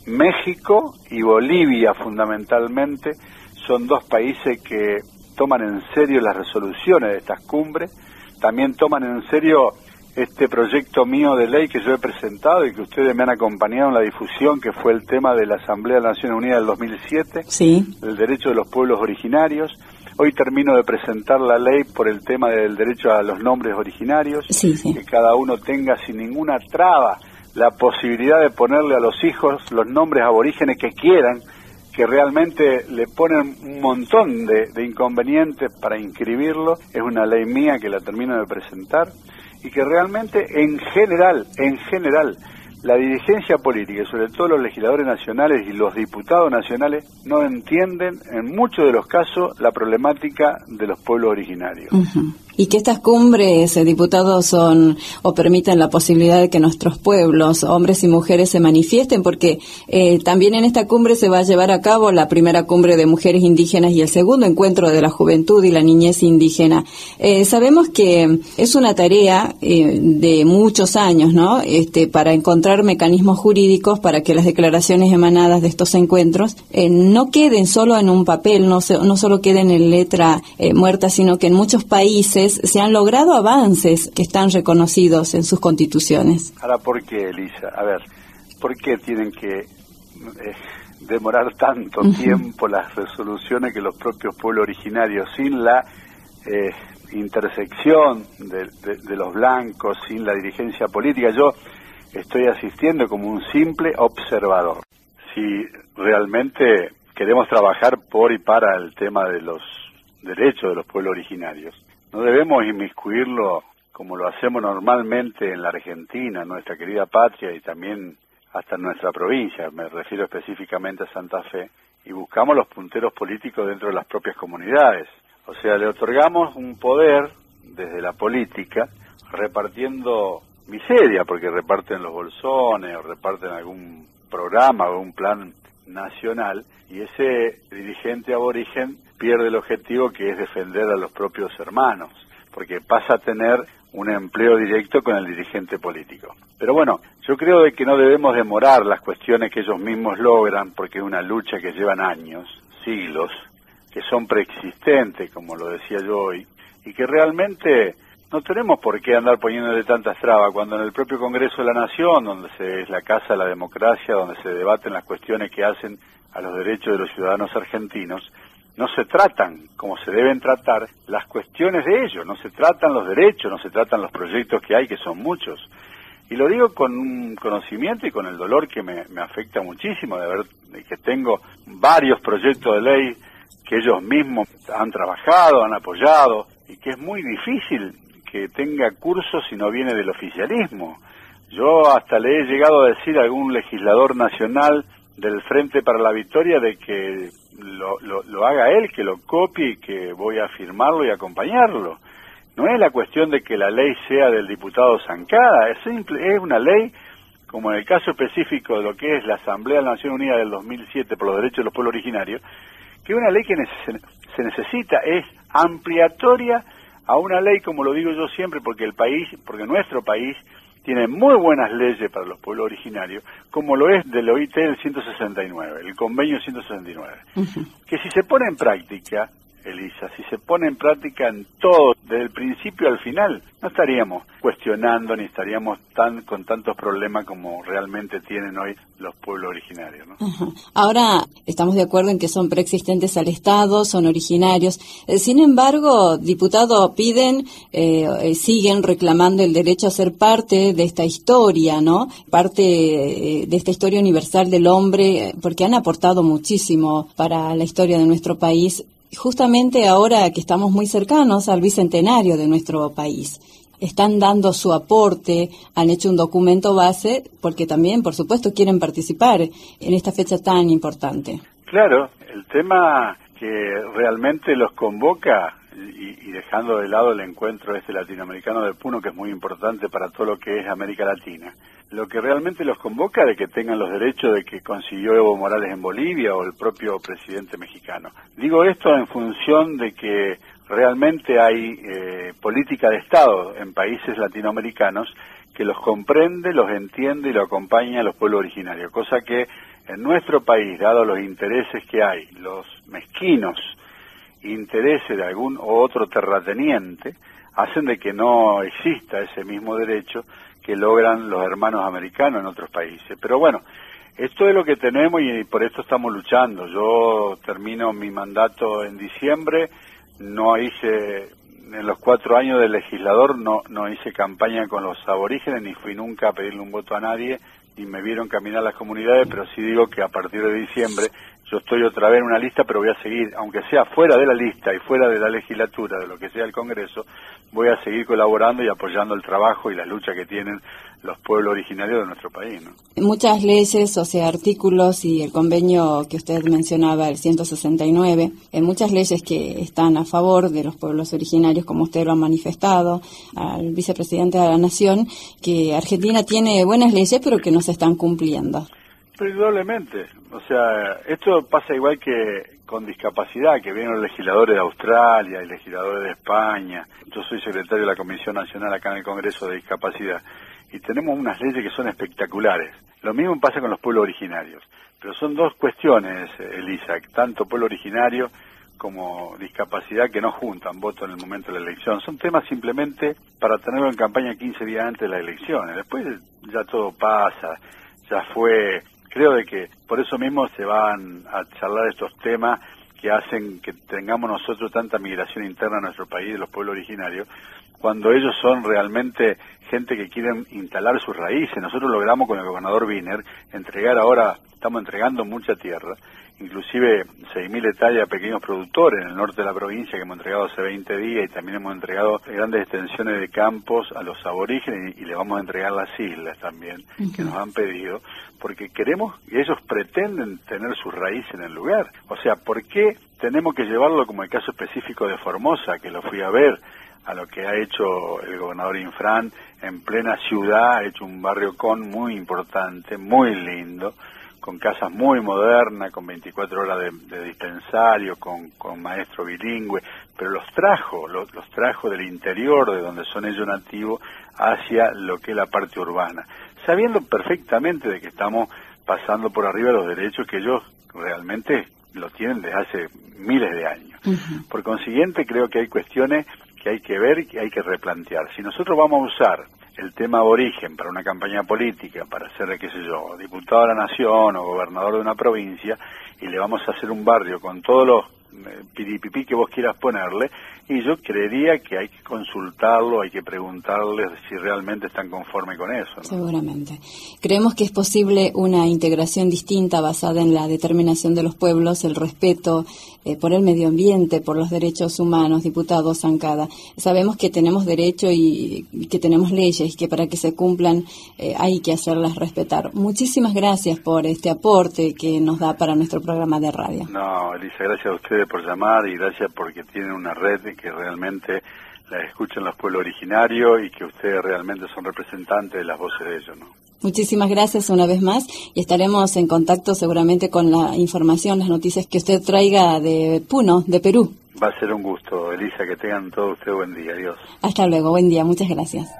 México y Bolivia fundamentalmente, son dos países que toman en serio las resoluciones de estas cumbres, también toman en serio este proyecto mío de ley que yo he presentado y que ustedes me han acompañado en la difusión, que fue el tema de la Asamblea de las Naciones Unidas del dos mil siete, sí. El derecho de los pueblos originarios. Hoy termino de presentar la ley por el tema del derecho a los nombres originarios, sí, sí. Que cada uno tenga sin ninguna traba la posibilidad de ponerle a los hijos los nombres aborígenes que quieran, que realmente le ponen un montón de, de inconvenientes para inscribirlo. Es una ley mía que la termino de presentar y que realmente en general, en general, la dirigencia política, y sobre todo los legisladores nacionales y los diputados nacionales, no entienden en muchos de los casos la problemática de los pueblos originarios. Uh-huh. Y que estas cumbres, eh, diputados, son o permiten la posibilidad de que nuestros pueblos, hombres y mujeres, se manifiesten, porque eh, también en esta cumbre se va a llevar a cabo la primera cumbre de mujeres indígenas y el segundo encuentro de la juventud y la niñez indígena. Eh, sabemos que es una tarea eh, de muchos años, ¿no? Este, para encontrar mecanismos jurídicos para que las declaraciones emanadas de estos encuentros eh, no queden solo en un papel, no, se, no solo queden en letra eh, muerta, sino que en muchos países se han logrado avances que están reconocidos en sus constituciones. Ahora, ¿por qué, Elisa? A ver, ¿por qué tienen que eh, demorar tanto uh-huh. tiempo las resoluciones que los propios pueblos originarios, sin la eh, intersección de, de, de los blancos, sin la dirigencia política? Yo estoy asistiendo como un simple observador. Si realmente queremos trabajar por y para el tema de los derechos de los pueblos originarios, no debemos inmiscuirlo como lo hacemos normalmente en la Argentina, nuestra querida patria, y también hasta en nuestra provincia, me refiero específicamente a Santa Fe, y buscamos los punteros políticos dentro de las propias comunidades. O sea, le otorgamos un poder desde la política, repartiendo miseria, porque reparten los bolsones o reparten algún programa o un plan nacional, y ese dirigente aborigen pierde el objetivo, que es defender a los propios hermanos, porque pasa a tener un empleo directo con el dirigente político. Pero bueno, yo creo de que no debemos demorar las cuestiones que ellos mismos logran, porque es una lucha que llevan años, siglos, que son preexistentes, como lo decía yo hoy, y que realmente no tenemos por qué andar poniéndole tantas trabas, cuando en el propio Congreso de la Nación, donde se, es la casa de la democracia, donde se debaten las cuestiones que hacen a los derechos de los ciudadanos argentinos, no se tratan como se deben tratar las cuestiones de ellos, no se tratan los derechos, no se tratan los proyectos que hay, que son muchos. Y lo digo con un conocimiento y con el dolor que me, me afecta muchísimo de ver de que tengo varios proyectos de ley que ellos mismos han trabajado, han apoyado, y que es muy difícil que tenga curso si no viene del oficialismo. Yo hasta le he llegado a decir a algún legislador nacional del Frente para la Victoria de que lo, lo, lo haga él, que lo copie y que voy a firmarlo y acompañarlo. No es la cuestión de que la ley sea del diputado Zancada, es simple, es una ley, como en el caso específico de lo que es la Asamblea de la Nación Unida del dos mil siete por los derechos de los pueblos originarios, que es una ley que neces- se necesita, es ampliatoria a una ley, como lo digo yo siempre, porque el país, porque nuestro país tiene muy buenas leyes para los pueblos originarios, como lo es del O I T el ciento sesenta y nueve, el convenio ciento sesenta y nueve, uh-huh. que si se pone en práctica, Elisa, si se pone en práctica en todo, desde el principio al final, no estaríamos cuestionando ni estaríamos tan con tantos problemas como realmente tienen hoy los pueblos originarios, ¿no? Ajá. Ahora estamos de acuerdo en que son preexistentes al Estado, son originarios. Eh, sin embargo, diputado, piden, eh, eh, siguen reclamando el derecho a ser parte de esta historia, ¿no? Parte eh, de esta historia universal del hombre, porque han aportado muchísimo para la historia de nuestro país. Justamente ahora que estamos muy cercanos al bicentenario de nuestro país, están dando su aporte, han hecho un documento base, porque también, por supuesto, quieren participar en esta fecha tan importante. Claro, el tema que realmente los convoca, y, y dejando de lado el encuentro este latinoamericano de Puno, que es muy importante para todo lo que es América Latina, lo que realmente los convoca de que tengan los derechos de que consiguió Evo Morales en Bolivia o el propio presidente mexicano. Digo esto en función de que realmente hay eh, política de Estado en países latinoamericanos que los comprende, los entiende y lo acompaña a los pueblos originarios, cosa que en nuestro país, dado los intereses que hay, los mezquinos intereses de algún o otro terrateniente, hacen de que no exista ese mismo derecho que logran los hermanos americanos en otros países. Pero bueno, esto es lo que tenemos y por esto estamos luchando. Yo termino mi mandato en diciembre, no hice, en los cuatro años de legislador, no, no hice campaña con los aborígenes, ni fui nunca a pedirle un voto a nadie, ni me vieron caminar las comunidades, pero sí digo que a partir de diciembre yo estoy otra vez en una lista, pero voy a seguir, aunque sea fuera de la lista y fuera de la legislatura, de lo que sea el Congreso, voy a seguir colaborando y apoyando el trabajo y la lucha que tienen los pueblos originarios de nuestro país, ¿no? Muchas leyes, o sea, artículos y el convenio que usted mencionaba, el ciento sesenta y nueve, en muchas leyes que están a favor de los pueblos originarios, como usted lo ha manifestado al vicepresidente de la Nación, que Argentina tiene buenas leyes, pero que no se están cumpliendo. Indudablemente, o sea, esto pasa igual que con discapacidad, que vienen los legisladores de Australia y legisladores de España. Yo soy secretario de la Comisión Nacional acá en el Congreso de Discapacidad y tenemos unas leyes que son espectaculares. Lo mismo pasa con los pueblos originarios, pero son dos cuestiones, Elisa, tanto pueblo originario como discapacidad que no juntan voto en el momento de la elección. Son temas simplemente para tenerlo en campaña quince días antes de las elecciones. Después ya todo pasa, ya fue. Creo de que por eso mismo se van a charlar estos temas que hacen que tengamos nosotros tanta migración interna a nuestro país de los pueblos originarios, cuando ellos son realmente gente que quieren instalar sus raíces. Nosotros logramos con el gobernador Wiener entregar ahora, estamos entregando mucha tierra, inclusive seis mil hectáreas a pequeños productores en el norte de la provincia que hemos entregado hace veinte días, y también hemos entregado grandes extensiones de campos a los aborígenes y, y le vamos a entregar las islas también, uh-huh, que nos han pedido, porque queremos y ellos pretenden tener sus raíces en el lugar. O sea, ¿por qué tenemos que llevarlo como el caso específico de Formosa, que lo fui a ver, a lo que ha hecho el gobernador Infran en plena ciudad? Ha hecho un barrio con muy importante, muy lindo, con casas muy modernas, con veinticuatro horas de, de dispensario, con, con maestro bilingüe, pero los trajo, los, los trajo del interior, de donde son ellos nativos, hacia lo que es la parte urbana, sabiendo perfectamente de que estamos pasando por arriba los derechos que ellos realmente lo tienen desde hace miles de años. Uh-huh. Por consiguiente, creo que hay cuestiones que hay que ver y que hay que replantear. Si nosotros vamos a usar el tema aborigen para una campaña política, para ser, qué sé yo, diputado de la Nación o gobernador de una provincia, y le vamos a hacer un barrio con todos los eh, piripipí que vos quieras ponerle, y yo creería que hay que consultarlo, hay que preguntarles si realmente están conformes con eso, ¿no? Seguramente. Creemos que es posible una integración distinta basada en la determinación de los pueblos, el respeto eh, por el medio ambiente, por los derechos humanos. Diputado Zancada, sabemos que tenemos derecho y, y que tenemos leyes, que para que se cumplan eh, hay que hacerlas respetar. Muchísimas gracias por este aporte que nos da para nuestro programa de radio. No, Elisa, gracias a ustedes por llamar y gracias porque tienen una red que realmente la escuchan los pueblos originarios y que ustedes realmente son representantes de las voces de ellos, ¿no? Muchísimas gracias una vez más y estaremos en contacto seguramente con la información, las noticias que usted traiga de Puno, de Perú. Va a ser un gusto, Elisa, que tengan todos ustedes buen día. Adiós. Hasta luego, buen día, muchas gracias.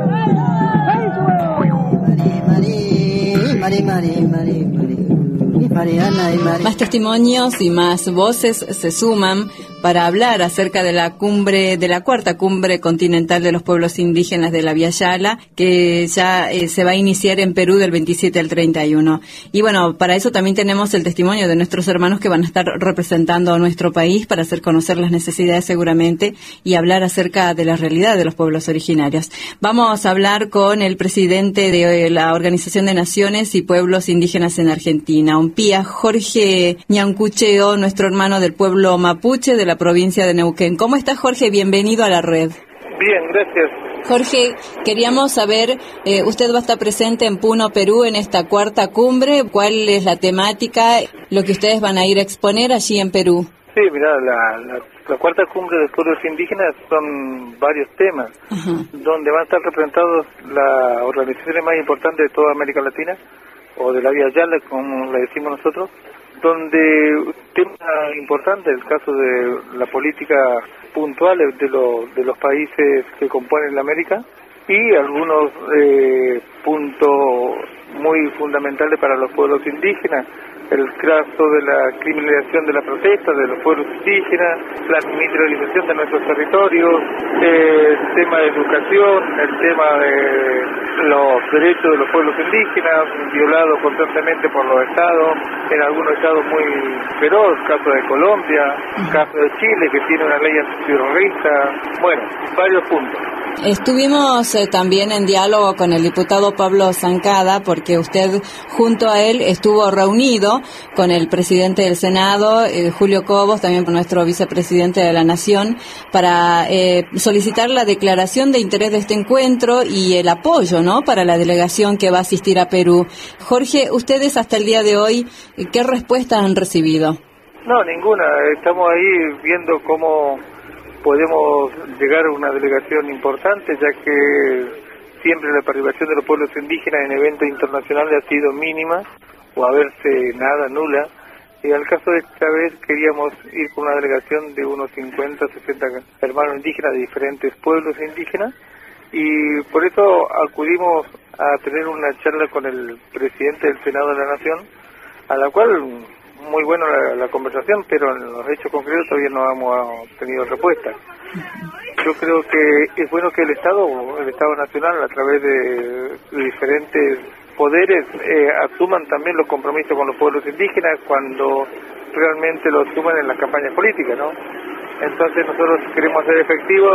Mari, Mari, Mari, Mari, Mari, Mari. Mariana y María. Más testimonios y más voces se suman para hablar acerca de la cumbre, de la cuarta cumbre continental de los pueblos indígenas de la Vía Yala, que ya eh, se va a iniciar en Perú del veintisiete al treinta y uno. Y bueno, para eso también tenemos el testimonio de nuestros hermanos que van a estar representando a nuestro país para hacer conocer las necesidades seguramente y hablar acerca de la realidad de los pueblos originarios. Vamos a hablar con el presidente de la Organización de Naciones y Pueblos Indígenas en Argentina, Ompía, Jorge Ñancucheo, nuestro hermano del pueblo mapuche de la provincia de Neuquén. ¿Cómo está, Jorge? Bienvenido a la red. Bien, gracias. Jorge, queríamos saber, eh, usted va a estar presente en Puno, Perú, en esta cuarta cumbre. ¿Cuál es la temática, lo que ustedes van a ir a exponer allí en Perú? Sí, mira, la, la, la cuarta cumbre de pueblos indígenas son varios temas, uh-huh. donde van a estar representados las organizaciones más importantes de toda América Latina, o de la Vía Yala, como le decimos nosotros, donde temas importantes, el caso de la política puntual de, lo, de los países que componen la América, y algunos eh, puntos muy fundamentales para los pueblos indígenas, el caso de la criminalización de la protesta de los pueblos indígenas, la militarización de nuestros territorios, eh, el tema de educación, el tema de los derechos de los pueblos indígenas, violados constantemente por los estados, en algunos estados muy feroz, caso de Colombia, caso de Chile, que tiene una ley antiterrorista, bueno, varios puntos. Estuvimos eh, también en diálogo con el diputado Pablo Zancada, porque usted junto a él estuvo reunido con el presidente del Senado, eh, Julio Cobos, también con nuestro vicepresidente de la Nación, para eh, solicitar la declaración de interés de este encuentro y el apoyo, ¿no?, para la delegación que va a asistir a Perú. Jorge, ustedes hasta el día de hoy, ¿qué respuestas han recibido? No, ninguna. Estamos ahí viendo cómo podemos llegar a una delegación importante, ya que siempre la participación de los pueblos indígenas en eventos internacionales ha sido mínima, o a verse nada, nula. Y al caso de esta vez queríamos ir con una delegación de unos cincuenta, sesenta hermanos indígenas de diferentes pueblos indígenas, y por eso acudimos a tener una charla con el presidente del Senado de la Nación, a la cual muy buena la, la conversación, pero en los hechos concretos todavía no hemos tenido respuesta. Yo creo que es bueno que el Estado, el Estado Nacional, a través de diferentes poderes, eh, asuman también los compromisos con los pueblos indígenas cuando realmente lo asuman en las campañas políticas, ¿no? Entonces nosotros queremos hacer efectivo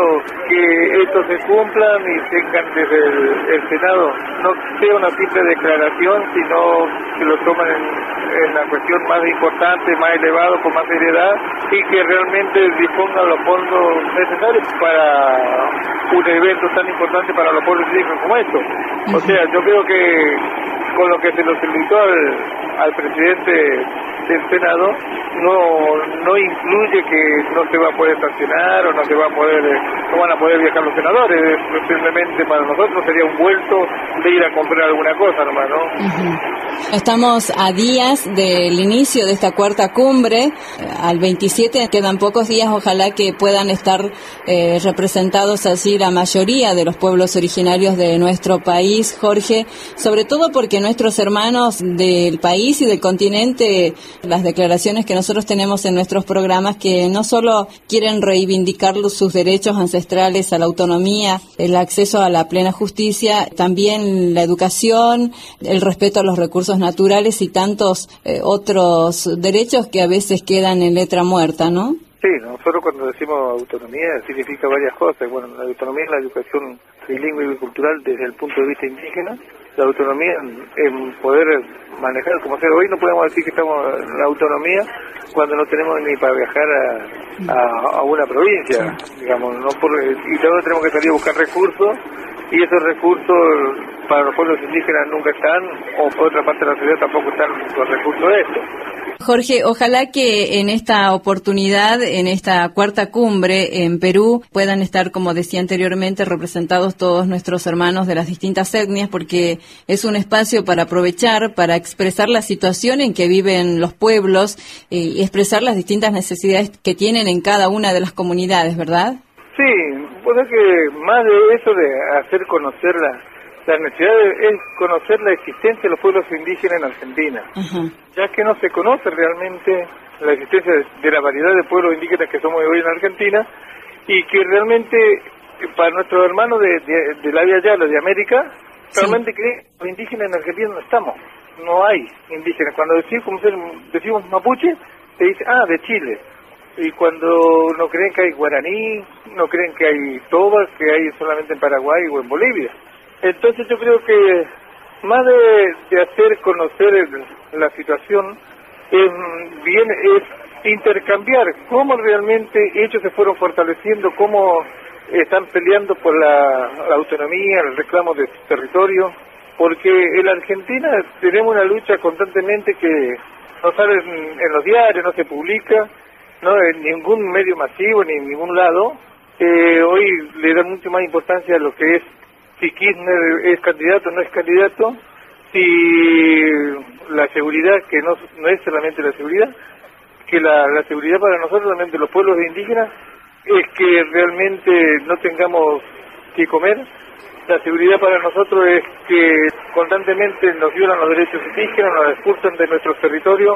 que estos se cumplan y tengan desde el, el Senado, no sea una simple declaración, sino que lo tomen en, en la cuestión más importante, más elevado, con más seriedad, y que realmente dispongan los fondos necesarios para un evento tan importante para los pueblos indígenas como esto. O sea, yo creo que con lo que se nos invitó al, al presidente del Senado no no incluye que no se va a poder estacionar o no se va a poder no van a poder viajar los senadores. Simplemente para nosotros sería un vuelto de ir a comprar alguna cosa nomás, ¿no? Uh-huh. Estamos a días del inicio de esta cuarta cumbre, al veintisiete quedan pocos días, ojalá que puedan estar eh, representados así la mayoría de los pueblos originarios de nuestro país, Jorge, sobre todo porque nuestros hermanos del país y del continente, las declaraciones que nosotros tenemos en nuestros programas, que no solo quieren reivindicar sus derechos ancestrales a la autonomía, el acceso a la plena justicia, también la educación, el respeto a los recursos naturales y tantos eh, otros derechos que a veces quedan en letra muerta, ¿no? Sí, nosotros cuando decimos autonomía significa varias cosas. Bueno, la autonomía es la educación trilingüe y bicultural desde el punto de vista indígena, la autonomía en, en poder manejar, como sea, hoy no podemos decir que estamos en la autonomía cuando no tenemos ni para viajar a, a, a una provincia, digamos, no por, y luego tenemos que salir a buscar recursos, y esos recursos para los pueblos indígenas nunca están, o por otra parte de la sociedad tampoco están los recursos de esto. Jorge, ojalá que en esta oportunidad, en esta cuarta cumbre en Perú, puedan estar, como decía anteriormente, representados todos nuestros hermanos de las distintas etnias, porque es un espacio para aprovechar, para expresar la situación en que viven los pueblos eh, y expresar las distintas necesidades que tienen en cada una de las comunidades, ¿verdad? Sí, pues es que más de eso de hacer conocer la, La necesidad es conocer la existencia de los pueblos indígenas en Argentina, uh-huh. ya que no se conoce realmente la existencia de, de la variedad de pueblos indígenas que somos hoy en Argentina, y que realmente para nuestros hermanos de, de, de la Vía Yala, de América, sí. realmente creen que los indígenas en Argentina no estamos, no hay indígenas. Cuando decimos, como decimos mapuche, te dice, ah, de Chile. Y cuando no creen que hay guaraní, no creen que hay tobas, que hay solamente en Paraguay o en Bolivia. Entonces yo creo que más de, de hacer conocer el, la situación, es, bien es intercambiar cómo realmente ellos se fueron fortaleciendo, cómo están peleando por la, la autonomía, el reclamo de su territorio, porque en la Argentina tenemos una lucha constantemente que no sale en, en los diarios, no se publica, no en ningún medio masivo, ni en ningún lado. Eh, hoy le dan mucho más importancia a lo que es si Kirchner es candidato o no es candidato, si la seguridad, que no, no es solamente la seguridad, que la, la seguridad para nosotros también de los pueblos indígenas es que realmente no tengamos que comer. La seguridad para nosotros es que constantemente nos violan los derechos indígenas, nos expulsan de nuestros territorios,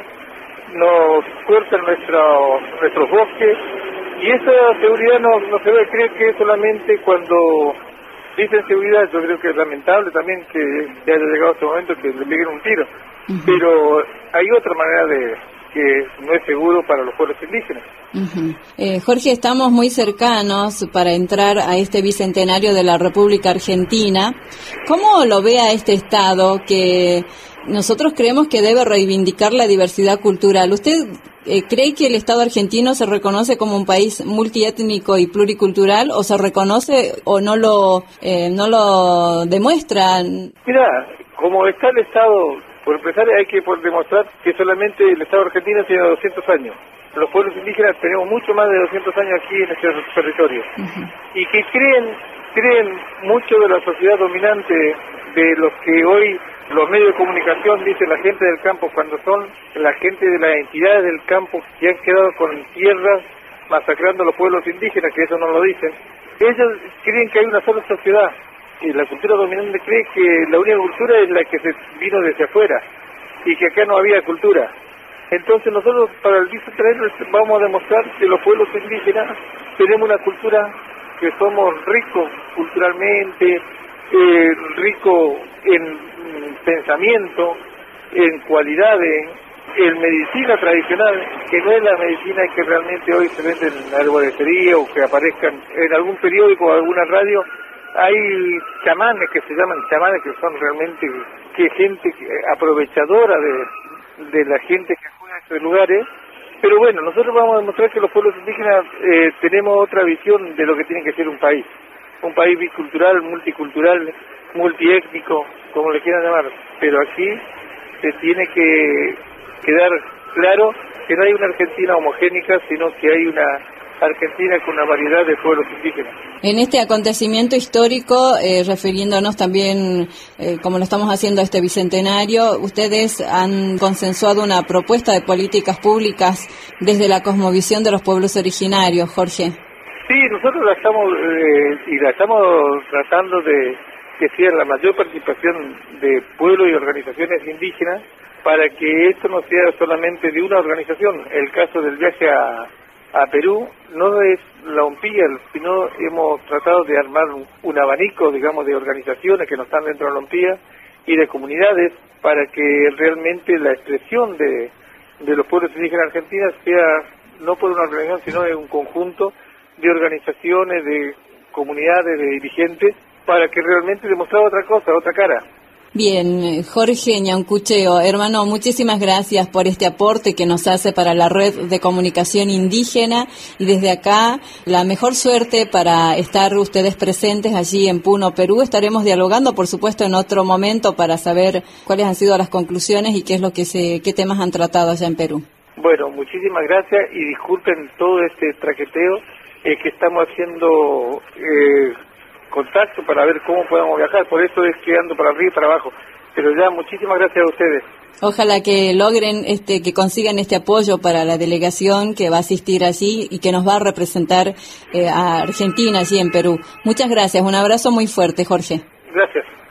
nos cortan nuestro, nuestros bosques, y esa seguridad no, no se ve. Creo que solamente cuando dicen seguridad, yo creo que es lamentable también que ya haya llegado este momento que le peguen un tiro, uh-huh. pero hay otra manera de que no es seguro para los pueblos indígenas. Uh-huh. eh, Jorge, estamos muy cercanos para entrar a este bicentenario de la República Argentina. ¿Cómo lo ve a este Estado que nosotros creemos que debe reivindicar la diversidad cultural? ¿Usted eh, cree que el Estado argentino se reconoce como un país multiétnico y pluricultural, o se reconoce o no lo eh, no lo demuestra? Mira, como está el Estado, por empezar hay que demostrar que solamente el Estado argentino tiene doscientos años. Los pueblos indígenas tenemos mucho más de doscientos años aquí en este territorio. Uh-huh. Y que creen, creen mucho de la sociedad dominante, de los que hoy los medios de comunicación dicen la gente del campo, cuando son la gente de las entidades del campo que han quedado con tierras masacrando a los pueblos indígenas, que eso no lo dicen. Ellos creen que hay una sola sociedad, y la cultura dominante cree que la única cultura es la que se vino desde afuera, y que acá no había cultura. Entonces nosotros para el bicentenario vamos a demostrar que los pueblos indígenas tenemos una cultura, que somos ricos culturalmente, eh, ricos en pensamiento, en cualidades, en medicina tradicional, que no es la medicina que realmente hoy se vende en la arboristería o que aparezcan en algún periódico o alguna radio. Hay chamanes que se llaman chamanes, que son realmente que gente aprovechadora de, de la gente que juega en estos lugares. Pero bueno, nosotros vamos a demostrar que los pueblos indígenas eh, tenemos otra visión de lo que tiene que ser un país. Un país bicultural, multicultural, multiétnico, como le quieran llamar. Pero aquí se tiene que quedar claro que no hay una Argentina homogénica, sino que hay una Argentina con una variedad de pueblos indígenas. En este acontecimiento histórico, eh, refiriéndonos también, eh, como lo estamos haciendo a este bicentenario, ustedes han consensuado una propuesta de políticas públicas desde la cosmovisión de los pueblos originarios, Jorge. Sí, nosotros la estamos eh, y la estamos tratando de que sea la mayor participación de pueblos y organizaciones indígenas, para que esto no sea solamente de una organización. El caso del viaje a a Perú no es la OMPIA, sino hemos tratado de armar un, un abanico, digamos, de organizaciones que no están dentro de la OMPIA y de comunidades, para que realmente la expresión de, de los pueblos indígenas argentinos sea no por una organización, sino de un conjunto de organizaciones, de comunidades, de dirigentes, para que realmente demostrar otra cosa, otra cara. Bien, Jorge Ñancucheo, hermano, muchísimas gracias por este aporte que nos hace para la red de comunicación indígena, y desde acá la mejor suerte para estar ustedes presentes allí en Puno, Perú. Estaremos dialogando, por supuesto, en otro momento para saber cuáles han sido las conclusiones y qué es lo que se, qué temas han tratado allá en Perú. Bueno, muchísimas gracias y disculpen todo este traqueteo eh, que estamos haciendo. Eh, contacto para ver cómo podemos viajar, por eso es que ando para arriba y para abajo, pero ya muchísimas gracias a ustedes. Ojalá que logren, este, que consigan este apoyo para la delegación que va a asistir allí y que nos va a representar eh, a Argentina allí en Perú. Muchas gracias, un abrazo muy fuerte, Jorge. Gracias.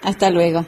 Hasta luego.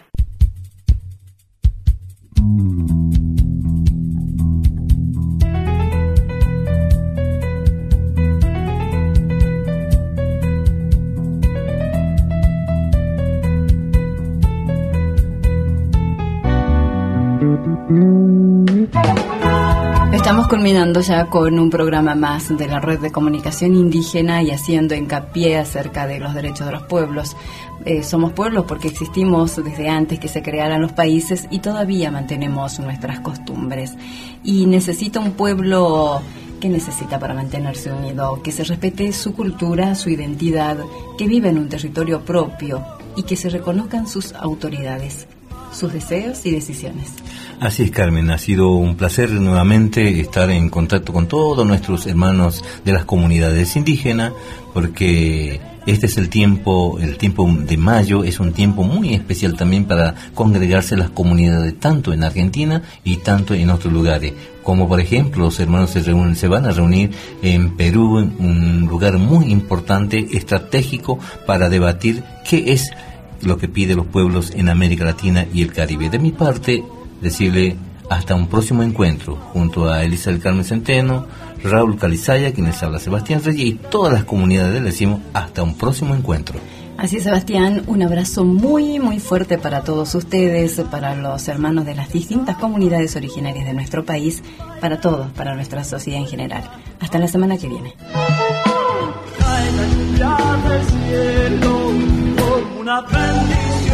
Estamos culminando ya con un programa más de la Red de Comunicación Indígena y haciendo hincapié acerca de los derechos de los pueblos. Eh, somos pueblos porque existimos desde antes que se crearan los países y todavía mantenemos nuestras costumbres. Y necesita un pueblo... ¿Qué necesita para mantenerse unido? Que se respete su cultura, su identidad, que viva en un territorio propio y que se reconozcan sus autoridades, sus deseos y decisiones. Así es, Carmen, ha sido un placer nuevamente estar en contacto con todos nuestros hermanos de las comunidades indígenas, porque este es el tiempo, el tiempo de mayo es un tiempo muy especial también para congregarse las comunidades tanto en Argentina y tanto en otros lugares, como por ejemplo los hermanos se reúnen, se van a reunir en Perú, en un lugar muy importante, estratégico para debatir qué es lo que piden los pueblos en América Latina y el Caribe. De mi parte, decirle hasta un próximo encuentro junto a Elisa del Carmen Centeno, Raúl Calizaya, quien les habla Sebastián Reyes, y todas las comunidades le decimos hasta un próximo encuentro. Así es, Sebastián, un abrazo muy muy fuerte para todos ustedes, para los hermanos de las distintas comunidades originarias de nuestro país, para todos, para nuestra sociedad en general. Hasta la semana que viene. Cae la lluvia del cielo como una bendición.